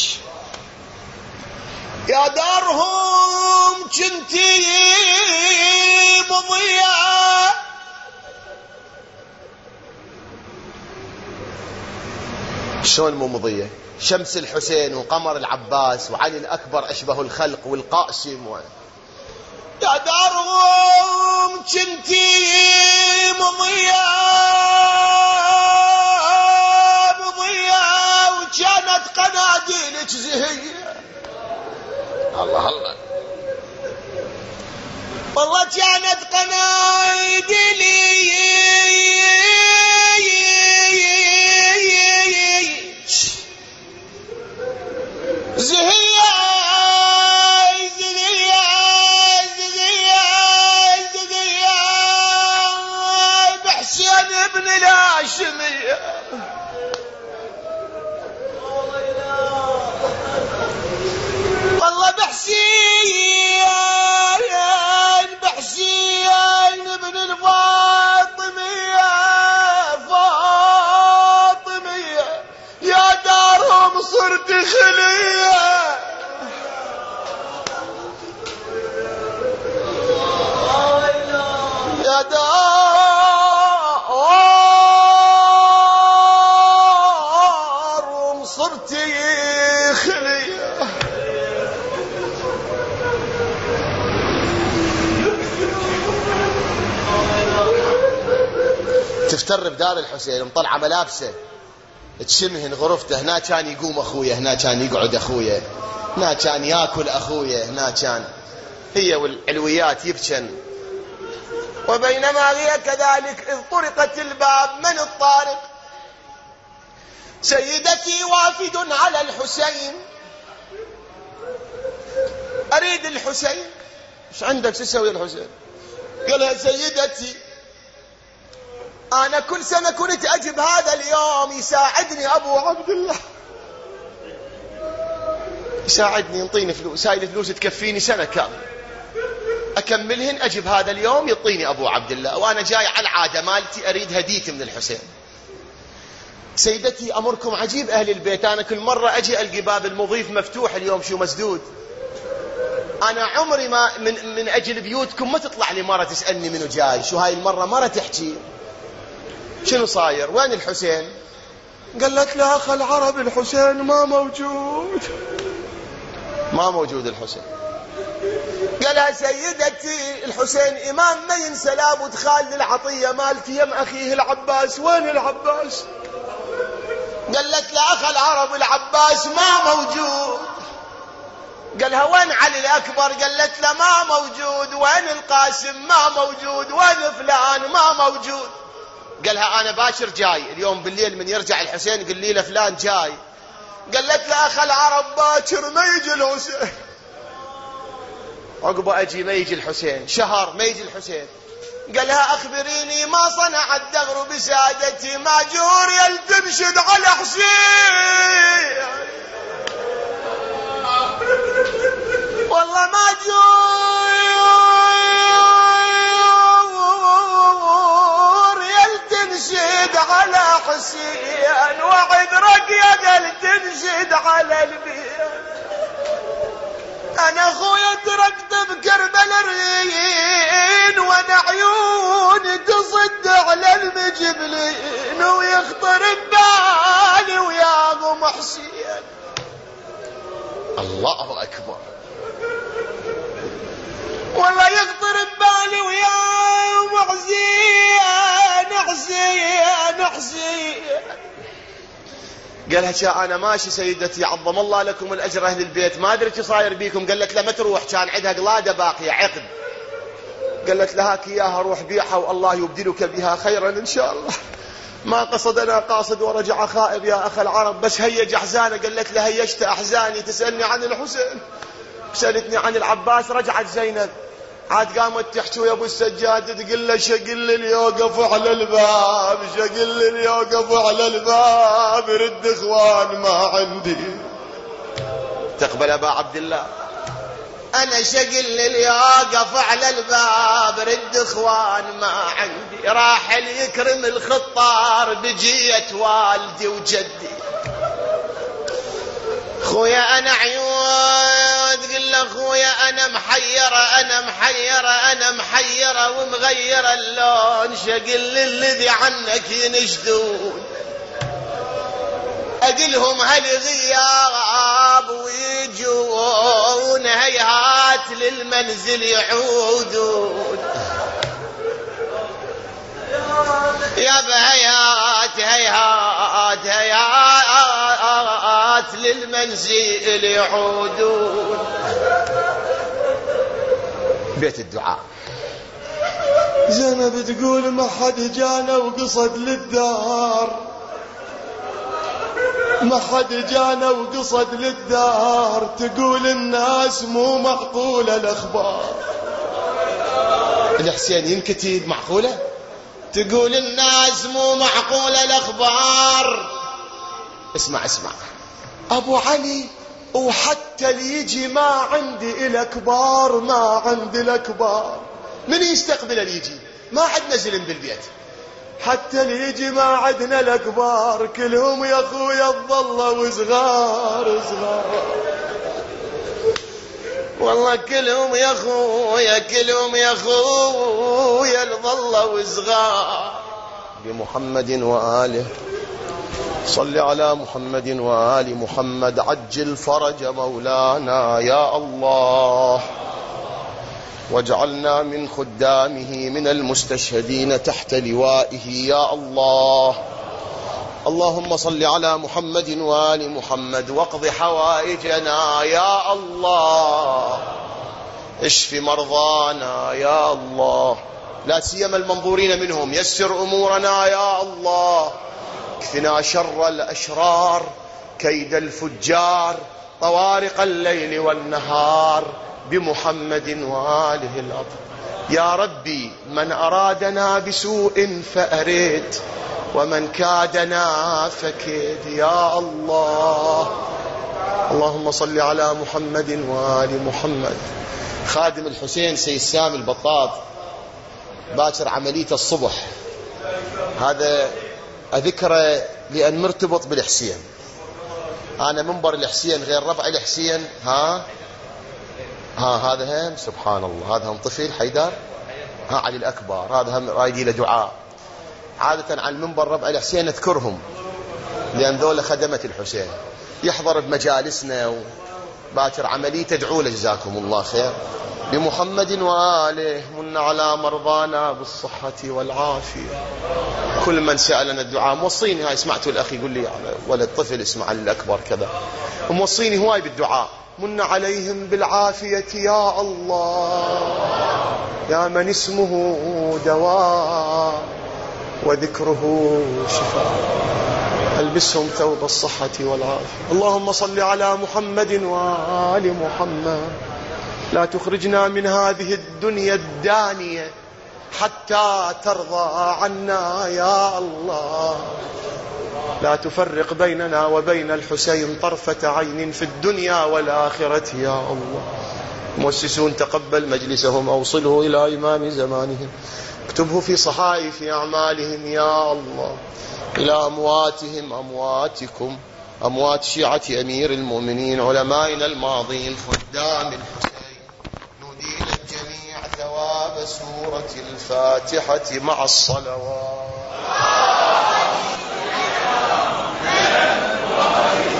يا دارهم كنتي مضيعة، شلون مو مضية؟ شمس الحسين وقمر العباس وعلي الأكبر أشبه الخلق والقاسم يا دارهم كنتي مضيعة وكانت قناديلك زهية. الله الله. والله كانت قناديلي زهية زهية زهية زهية بحسين ابن الهاشمية. والله بحسين ابن الفاطمية فاطمية، يا دارهم صرت خلية. يا دارهم صرت خلية. تفتر بدار الحسين مطلعة ملابسه تشمهن غرفته، هنا كان يقوم أخويا، هنا كان يقعد أخويا، هنا كان يأكل أخويا، هنا كان هي والعلويات يبكن. وبينما هي كذلك إذ طرقت الباب، من الطارق؟ سيدتي وافد على الحسين، أريد الحسين. ايش عندك تسوي الحسين؟ قالها سيدتي أنا كل سنة كنت أجب هذا اليوم يساعدني أبو عبد الله، يساعدني ينطيني فلوس، هاي الفلوس تكفيني سنة كاملة أكملهن، أجب هذا اليوم يعطيني أبو عبد الله، وأنا جاي على العادة مالتي أريد هدية من الحسين. سيدتي أمركم عجيب أهل البيت، أنا كل مرة أجي ألقي باب المضيف مفتوح، اليوم شو مسدود. أنا عمري ما من أجل بيوتكم ما تطلع لي مرة تسألني منو جاي، شو هاي المرة مرة تحكي شنو صاير، وين الحسين؟ قالت لا أخ العرب الحسين ما موجود، ما موجود الحسين. قالها سيدتي الحسين إمام ما ينسى لابد خال العطية مالتي يم أخيه العباس، وين العباس؟ قالت لا أخ العرب العباس ما موجود. قالها وين علي الأكبر؟ قالت لا ما موجود. وين القاسم؟ ما موجود. وين فلان؟ ما موجود. قالها أنا باشر جاي اليوم بالليل من يرجع الحسين قل لي فلان جاي. قالت لا أخ العرب باكر ما يجي الحسين، عقبه أجي ما يجي الحسين، شهر ما يجي الحسين، قالها أخبريني ما صنع الدهر بسادتي ماجور يلتمشد على حسين. والله ماجور يلتمشد على حسين وعد رقيق يلتمشد على البيت. أنا أخويا تركت بكربل الرين وأنا عيوني تصد على المجبلين ويخطر ببالي وياهم حسين. الله أكبر. والله يخطر ببالي وياهم حسين حسين حسين. قالها شا أنا ماشي سيدتي عظم الله لكم الأجر أهل البيت ما أدري شو صاير بيكم. قالت له ما تروح كان عندها قلادة باقية عقد. قالت لهاك إياها روح بيعها والله يبدلك بها خيرا إن شاء الله. ما قصدنا قاصد ورجع خائب يا أخ العرب بس هيج أحزانه. قالت له هيجت أحزاني تسألني عن الحسين سألتني عن العباس. رجعت زينب عاد قامت تحكي ويا ابو السجاد تقول له شقل اللي يوقف على الباب شقل اللي يوقف على الباب رد اخوان ما عندي. تقبل ابا عبد الله انا شقل اللي يوقف على الباب رد اخوان ما عندي. راح يكرم الخطار بجية والدي وجدي. خويا انا عيون تقول له خويا انا محيرة ومغيرة اللون شقل الذي عنك ينشدون. اقلهم هالغياب ويجون هيهات للمنزل يعودون. يا بهيات هيهات هيهات للمنزل يعودون. بيت الدعاء. زينب تقول ما حد جانا وقصد للدار ما حد جانا وقصد للدار. تقول الناس مو معقولة الأخبار. الحسين ينكتب معقولة. تقول الناس مو معقولة الأخبار. اسمع أبو علي وحتى اللي يجي ما عندي الأكبار ما عندي الأكبار. من يستقبل اللي يجي ما عندنا زلم بالبيت. حتى اللي يجي ما عندنا الأكبار كلهم يا أخويا الظلوا صغار والله كلهم يا أخويا الظلوا صغار. بمحمد وآله صل على محمد وآل محمد. عجل فرج مولانا يا الله واجعلنا من خدامه من المستشهدين تحت لوائه يا الله. اللهم صل على محمد وآل محمد واقض حوائجنا يا الله. اشف مرضانا يا الله لا سيما المنظورين منهم. يسر أمورنا يا الله. اكفنا شر الأشرار كيد الفجار طوارق الليل والنهار بمحمد وآله الأطهار. يا ربي من أرادنا بسوء فأرد ومن كادنا فكيد يا الله. اللهم صل على محمد وآل محمد. خادم الحسين سيد سامي البطاط باكر عملية الصبح هذا أذكره لأن مرتبط بالحسين. أنا منبر الحسين غير ربع الحسين هذا هم سبحان الله هذا هم طفل حيدر علي الأكبر هذا هم رايدي له دعاء. عادة على المنبر ربع الحسين نذكرهم لأن ذولا خدمة الحسين يحضر بمجالسنا باكر عملية تدعو له جزاكم الله خير. بمحمد وآله من على مرضانا بالصحة والعافية. كل من سألنا الدعاء موصيني هاي سمعتوا الأخ يقول لي ولد طفل اسمع الأكبر كذا موصيني هواي بالدعاء. من عليهم بالعافية يا الله يا من اسمه دواء وذكره شفاء. البسهم ثوب الصحة والعافية. اللهم صل على محمد وآل محمد. لا تخرجنا من هذه الدنيا الدانية حتى ترضى عنا يا الله. لا تفرق بيننا وبين الحسين طرفة عين في الدنيا والآخرة يا الله. مؤسسون تقبل مجلسهم، أوصله إلى إمام زمانهم، اكتبه في صحائف أعمالهم يا الله. إلى أمواتهم، أمواتكم، أموات شيعة أمير المؤمنين علمائنا الماضين خدام الحسين، نودي للجميع ثواب سورة الفاتحة مع الصلوات.